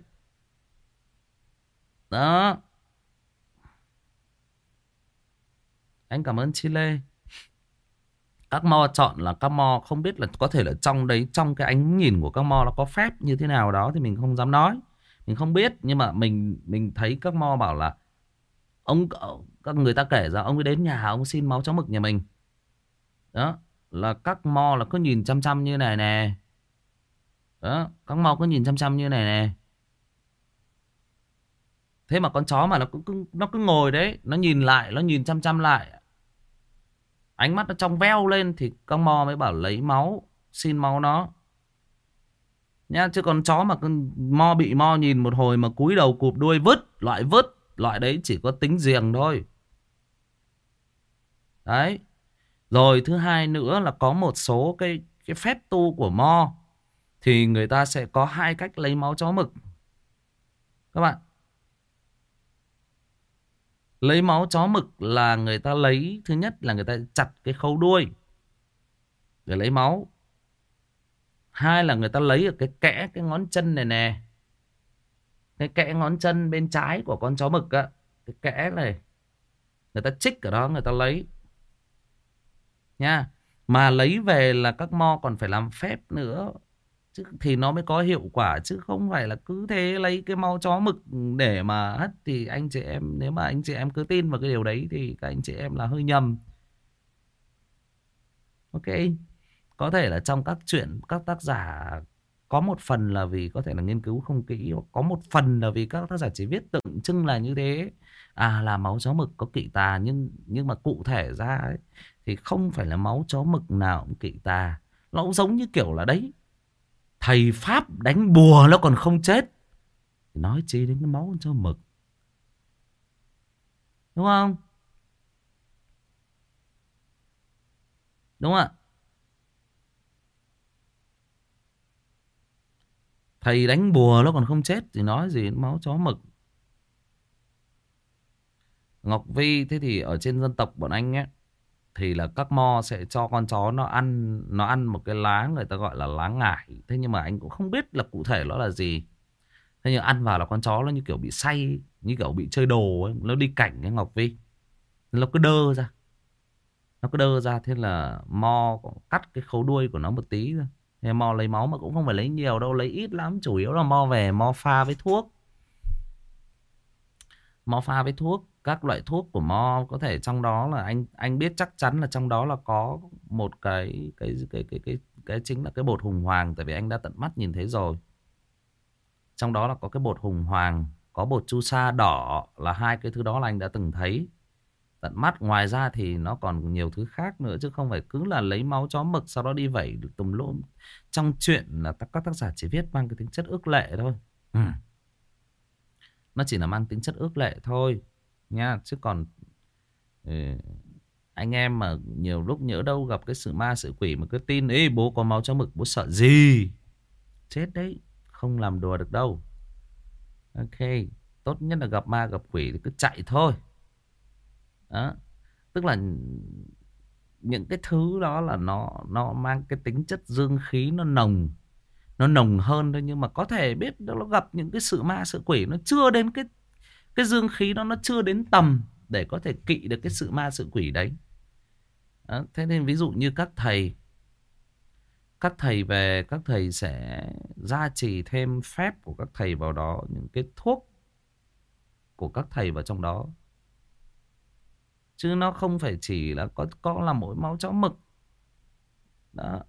Đó. Anh cảm ơn Chile. Các mo chọn là các mo không biết là có thể là trong đấy, trong cái ánh nhìn của các mo nó có phép như thế nào đó thì mình không dám nói, mình không biết. Nhưng mà mình mình thấy các mo bảo là ông, các người ta kể ra ông ấy đến nhà ông xin máu chó mực nhà mình. Đó là các mo là cứ nhìn chăm chăm như này nè. Đó, các mo cứ nhìn chăm chăm như này nè. Thế mà con chó mà nó cứ nó cứ ngồi đấy, nó nhìn lại, nó nhìn chăm chăm lại, ánh mắt nó trong veo lên thì các mo mới bảo lấy máu, xin máu nó nhá. Chứ còn chó mà mo bị mo nhìn một hồi mà cúi đầu cụp đuôi vứt, loại vứt, loại đấy chỉ có tính giềng thôi. Đấy. Rồi thứ hai nữa là có một số cái cái phép tu của mo thì người ta sẽ có hai cách lấy máu chó mực. Các bạn, lấy máu chó mực là người ta lấy, thứ nhất là người ta chặt cái khâu đuôi để lấy máu. Hai là người ta lấy ở cái kẽ cái ngón chân này nè. Cái kẽ ngón chân bên trái của con chó mực á, cái kẽ này người ta chích ở đó, người ta lấy nha. Mà lấy về là các mo còn phải làm phép nữa chứ, thì nó mới có hiệu quả, chứ không phải là cứ thế lấy cái máu chó mực để mà hất. Thì anh chị em, nếu mà anh chị em cứ tin vào cái điều đấy thì các anh chị em là hơi nhầm. Ok, có thể là trong các chuyện các tác giả có một phần là vì có thể là nghiên cứu không kỹ, hoặc có một phần là vì các tác giả chỉ viết tượng trưng là như thế, à là máu chó mực có kỵ tà, nhưng nhưng mà cụ thể ra ấy, thì không phải là máu chó mực nào cũng kỵ tà. Nó cũng giống như kiểu là đấy, thầy Pháp đánh bùa nó còn không chết, thì nói chi đến cái máu chó mực, đúng không? Đúng ạ. Thầy đánh bùa nó còn không chết thì nói gì đến máu chó mực. Ngọc Vi, thế thì ở trên dân tộc bọn anh ấy, thì là các mo sẽ cho con chó nó ăn nó ăn một cái lá người ta gọi là lá ngải. Thế nhưng mà anh cũng không biết là cụ thể nó là gì. Thế nhưng ăn vào là con chó nó như kiểu bị say, như kiểu bị chơi đồ ấy, nó đi cảnh ấy Ngọc Vi. Nó cứ đơ ra. Nó cứ đơ ra, thế là mo cắt cái khấu đuôi của nó một tí thôi. Thế mo lấy máu mà cũng không phải lấy nhiều đâu, lấy ít lắm, chủ yếu là mo về mo pha với thuốc. Mo pha với thuốc, các loại thuốc của mo có thể trong đó là anh anh biết chắc chắn là trong đó là có một cái cái cái cái cái cái chính là cái bột hùng hoàng, tại vì anh đã tận mắt nhìn thấy rồi. Trong đó là có cái bột hùng hoàng, có bột chu sa đỏ, là hai cái thứ đó là anh đã từng thấy tận mắt. Ngoài ra thì nó còn nhiều thứ khác nữa, chứ không phải cứ là lấy máu chó mực sau đó đi vẩy tùm lum. Trong chuyện là các tác giả chỉ viết mang cái tính chất ước lệ thôi. Ừ. Nó chỉ là mang tính chất ước lệ thôi nha, chứ còn ừ, anh em mà nhiều lúc nhỡ đâu gặp cái sự ma sự quỷ mà cứ tin ấy bố có máu chó mực, bố sợ gì? Chết đấy, không làm đùa được đâu. Ok, tốt nhất là gặp ma gặp quỷ thì cứ chạy thôi. Đó, tức là những cái thứ đó là nó nó mang cái tính chất dương khí nó nồng, nó nồng hơn thôi. Nhưng mà có thể biết nó gặp những cái sự ma sự quỷ nó chưa đến cái cái dương khí đó, nó chưa đến tầm để có thể kỵ được cái sự ma sự quỷ đấy. Đó, thế nên ví dụ như các thầy các thầy về các thầy sẽ gia trì thêm phép của các thầy vào đó, những cái thuốc của các thầy vào trong đó, chứ nó không phải chỉ là có có là mỗi máu chó mực. Đó,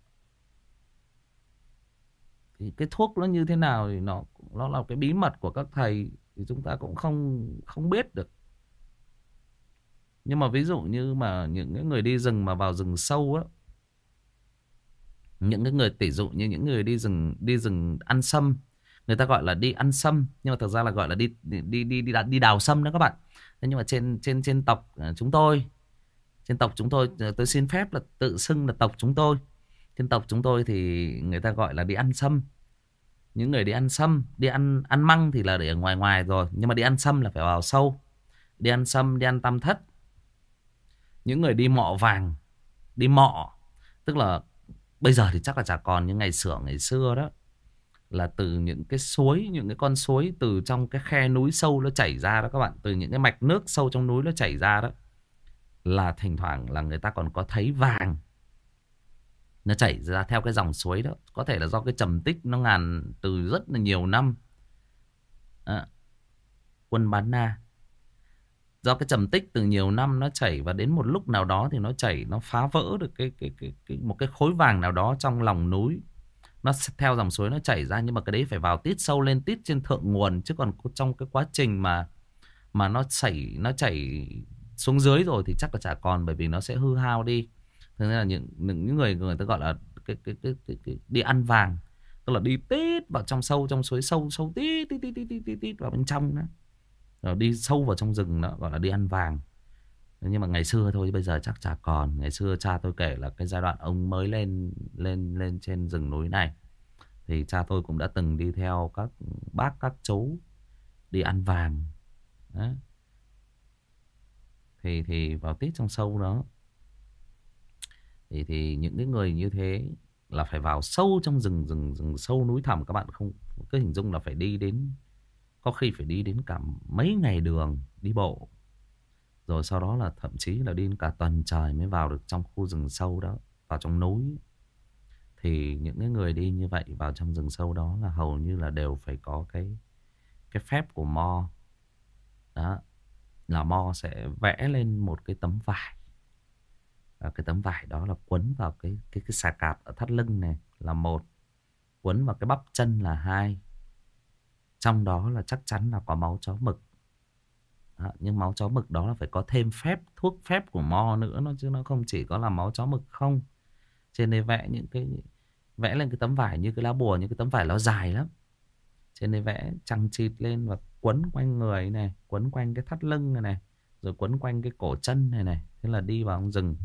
thì cái thuốc nó như thế nào thì nó nó là cái bí mật của các thầy, thì chúng ta cũng không không biết được. Nhưng mà ví dụ như mà những cái người đi rừng mà vào rừng sâu á, những cái người tỷ dụ như những người đi rừng đi rừng ăn sâm, người ta gọi là đi ăn sâm nhưng mà thực ra là gọi là đi đi đi đi đi, đi đào sâm đó các bạn. Thế nhưng mà trên trên trên tộc chúng tôi, trên tộc chúng tôi tôi xin phép là tự xưng là tộc chúng tôi. Trên tộc chúng tôi thì người ta gọi là đi ăn sâm. Những người đi ăn sâm, đi ăn ăn măng thì là để ở ngoài ngoài rồi, nhưng mà đi ăn sâm là phải vào sâu. Đi ăn sâm, đi ăn tam thất. Những người đi mọ vàng, đi mọ, tức là bây giờ thì chắc là chả còn, nhưng ngày xưa ngày xưa đó là từ những cái suối, những cái con suối từ trong cái khe núi sâu nó chảy ra đó các bạn, từ những cái mạch nước sâu trong núi nó chảy ra đó, là thỉnh thoảng là người ta còn có thấy vàng nó chảy ra theo cái dòng suối đó. Có thể là do cái trầm tích nó ngàn từ rất là nhiều năm. À, quân bán na, do cái trầm tích từ nhiều năm nó chảy, và đến một lúc nào đó thì nó chảy, nó phá vỡ được cái, cái, cái, cái một cái khối vàng nào đó trong lòng núi. Nó theo dòng suối nó chảy ra, nhưng mà cái đấy phải vào tít sâu lên, tít trên thượng nguồn, chứ còn trong cái quá trình mà mà nó chảy nó chảy xuống dưới rồi thì chắc là chả còn, bởi vì nó sẽ hư hao đi. Thế nên là những những người người ta gọi là cái, cái, cái, cái, cái, đi ăn vàng, tức là đi tít vào trong sâu, trong suối sâu sâu tít tít tít tít tít, tít vào bên trong đó, rồi đi sâu vào trong rừng, đó gọi là đi ăn vàng. Nhưng mà ngày xưa thôi, bây giờ chắc chả còn. Ngày xưa cha tôi kể là cái giai đoạn ông mới lên lên lên trên rừng núi này, thì cha tôi cũng đã từng đi theo các bác các chú đi ăn vàng. Đó. Thì thì vào tít trong sâu đó, thì thì những cái người như thế là phải vào sâu trong rừng rừng rừng sâu núi thẳm, các bạn không cứ hình dung là phải đi đến Có khi phải đi đến cả mấy ngày đường đi bộ. Rồi sau đó là thậm chí là đi đến cả tuần trời mới vào được trong khu rừng sâu đó, vào trong núi. Thì những cái người đi như vậy vào trong rừng sâu đó là hầu như là đều phải có cái cái phép của Mo. Đó, là Mo sẽ vẽ lên một cái tấm vải. Và cái tấm vải đó là quấn vào cái cái cái xà cạp ở thắt lưng này là một, quấn vào cái bắp chân là hai. Trong đó là chắc chắn là có máu chó mực. Đó, nhưng máu chó mực đó là phải có thêm phép, thuốc phép của Mo nữa nó, chứ nó không chỉ có là máu chó mực không. Trên đây vẽ những cái vẽ lên cái tấm vải như cái lá bùa, như cái tấm vải nó dài lắm. Trên đây vẽ chằng chịt lên và quấn quanh người này, quấn quanh cái thắt lưng này này, rồi quấn quanh cái cổ chân này này. Thế là đi vào trong rừng.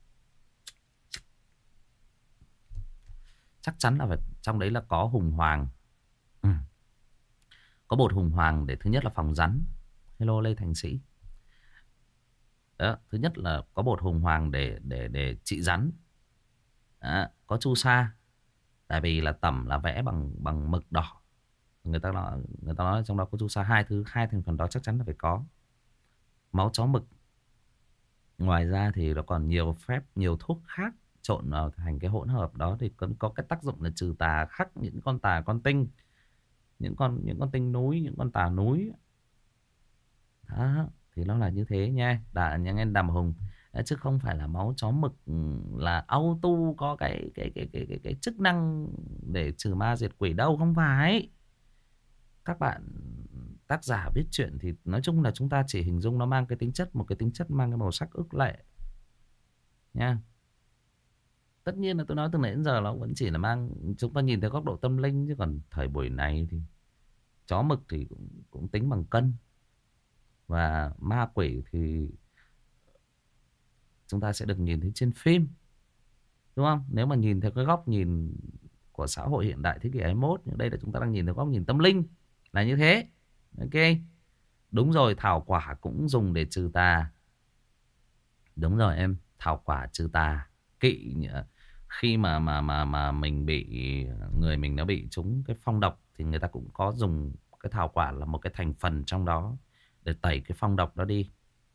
Chắc chắn là phải, trong đấy là có hùng hoàng. Ừ. Có bột hùng hoàng để thứ nhất là phòng rắn. Hello Lê Thành Sĩ. Đó, thứ nhất là có bột hùng hoàng để để để trị rắn. Đó, có chu sa, tại vì là tẩm là vẽ bằng bằng mực đỏ. Người ta nói người ta nói trong đó có chu sa, hai thứ hai thành phần đó chắc chắn là phải có. Máu chó mực. Ngoài ra thì nó còn nhiều phép, nhiều thuốc khác trộn vào thành cái hỗn hợp đó thì có, có cái tác dụng là trừ tà, khắc những con tà con tinh, những con những con tinh núi, những con tà núi. Đó, thì nó là như thế nha. Đã những anh Đàm Hùng. Đấy, chứ không phải là máu chó mực là auto có cái cái cái cái cái, cái chức năng để trừ ma diệt quỷ đâu, không phải. Các bạn tác giả viết truyện thì nói chung là chúng ta chỉ hình dung nó mang cái tính chất, một cái tính chất mang cái màu sắc ức lệ nha. Tất nhiên là tôi nói từ nãy đến giờ nó vẫn chỉ là mang, chúng ta nhìn theo góc độ tâm linh, chứ còn thời buổi này thì chó mực thì cũng, cũng tính bằng cân. Và ma quỷ thì chúng ta sẽ được nhìn thấy trên phim, đúng không? Nếu mà nhìn theo cái góc nhìn của xã hội hiện đại thế kỷ hai mươi mốt, nhưng đây là chúng ta đang nhìn theo góc nhìn tâm linh, là như thế. Ok. Đúng rồi, thảo quả cũng dùng để trừ tà. Đúng rồi em, thảo quả trừ tà. Kỵ khi mà mà mà mà mình bị, người mình nó bị trúng cái phong độc thì người ta cũng có dùng cái thảo quả là một cái thành phần trong đó để tẩy cái phong độc đó đi.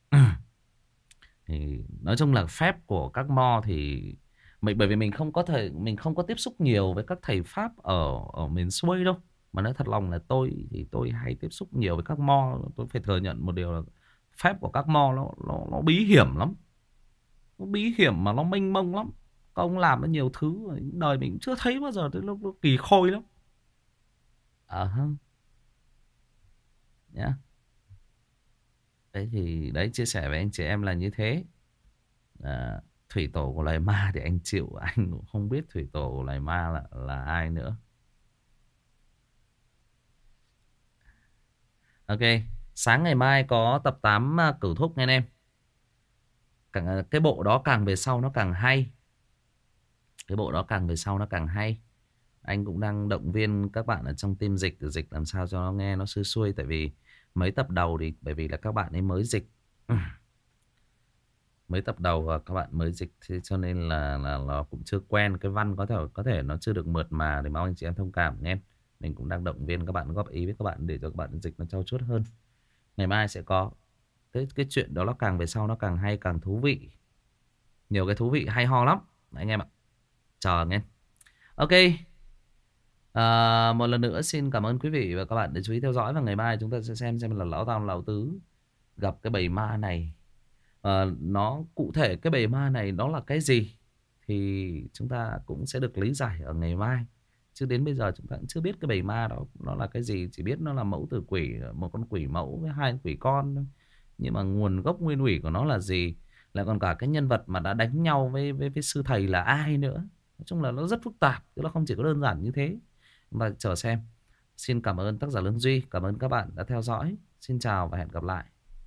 Thì nói chung là phép của các mo thì mình, bởi vì mình không có thời mình không có tiếp xúc nhiều với các thầy pháp ở ở miền xuôi đâu. Mà nói thật lòng là tôi thì tôi hay tiếp xúc nhiều với các mo, tôi phải thừa nhận một điều là phép của các mo nó nó nó bí hiểm lắm. Nó bí hiểm mà nó mênh mông lắm. Các ông làm nó nhiều thứ đời mình chưa thấy bao giờ, nó, nó kỳ khôi lắm. Ờ à, nhá. Yeah. Đấy thì đấy, chia sẻ với anh chị em là như thế. À, thủy tổ của loài ma thì anh chịu, anh cũng không biết thủy tổ của loài ma là là ai nữa. Ok, sáng ngày mai có tập tám Cửu Thúc nghe anh em. Càng, cái bộ đó càng về sau nó càng hay. Cái bộ đó càng về sau nó càng hay. Anh cũng đang động viên các bạn ở trong team dịch, dịch làm sao cho nó nghe nó xuôi xuôi. Tại vì mấy tập đầu thì bởi vì là các bạn ấy mới dịch. Mấy tập đầu các bạn mới dịch, thế cho nên là, là nó cũng chưa quen. Cái văn có thể có thể nó chưa được mượt mà, thì mong anh chị em thông cảm nghe. Mình cũng đang động viên các bạn, góp ý với các bạn để cho các bạn dịch nó trau chuốt hơn. Ngày mai sẽ có cái, cái chuyện đó, nó càng về sau nó càng hay, càng thú vị. Nhiều cái thú vị hay ho lắm anh em ạ. Chờ nghe. Ok. À, một lần nữa xin cảm ơn quý vị và các bạn đã chú ý theo dõi. Và ngày mai chúng ta sẽ xem xem là Lão Tam Lão Tứ gặp cái bầy ma này, à, nó cụ thể cái bầy ma này nó là cái gì thì chúng ta cũng sẽ được lý giải ở ngày mai. Chứ đến bây giờ chúng ta cũng chưa biết cái bầy ma đó nó là cái gì. Chỉ biết nó là mẫu tử quỷ, một con quỷ mẫu với hai quỷ con thôi. Nhưng mà nguồn gốc nguyên ủy của nó là gì, lại còn cả cái nhân vật mà đã đánh nhau với, với, với sư thầy là ai nữa. Nói chung là nó rất phức tạp, chứ nó không chỉ có đơn giản như thế. Và chờ xem. Xin cảm ơn tác giả Lương Duy, cảm ơn các bạn đã theo dõi. Xin chào và hẹn gặp lại.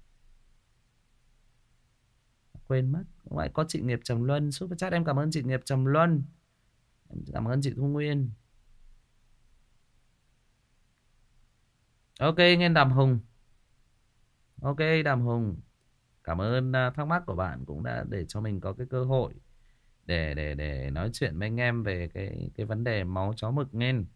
Quên mất, lại có chị Nghiệp Trầm Luân super chat, em cảm ơn chị Nghiệp Trầm Luân, em cảm ơn chị Thu Nguyên. Ok, nghe Đàm Hùng. Ok Đàm Hùng, cảm ơn thắc mắc của bạn cũng đã để cho mình có cái cơ hội để để để nói chuyện với anh em về cái cái vấn đề máu chó mực nghe.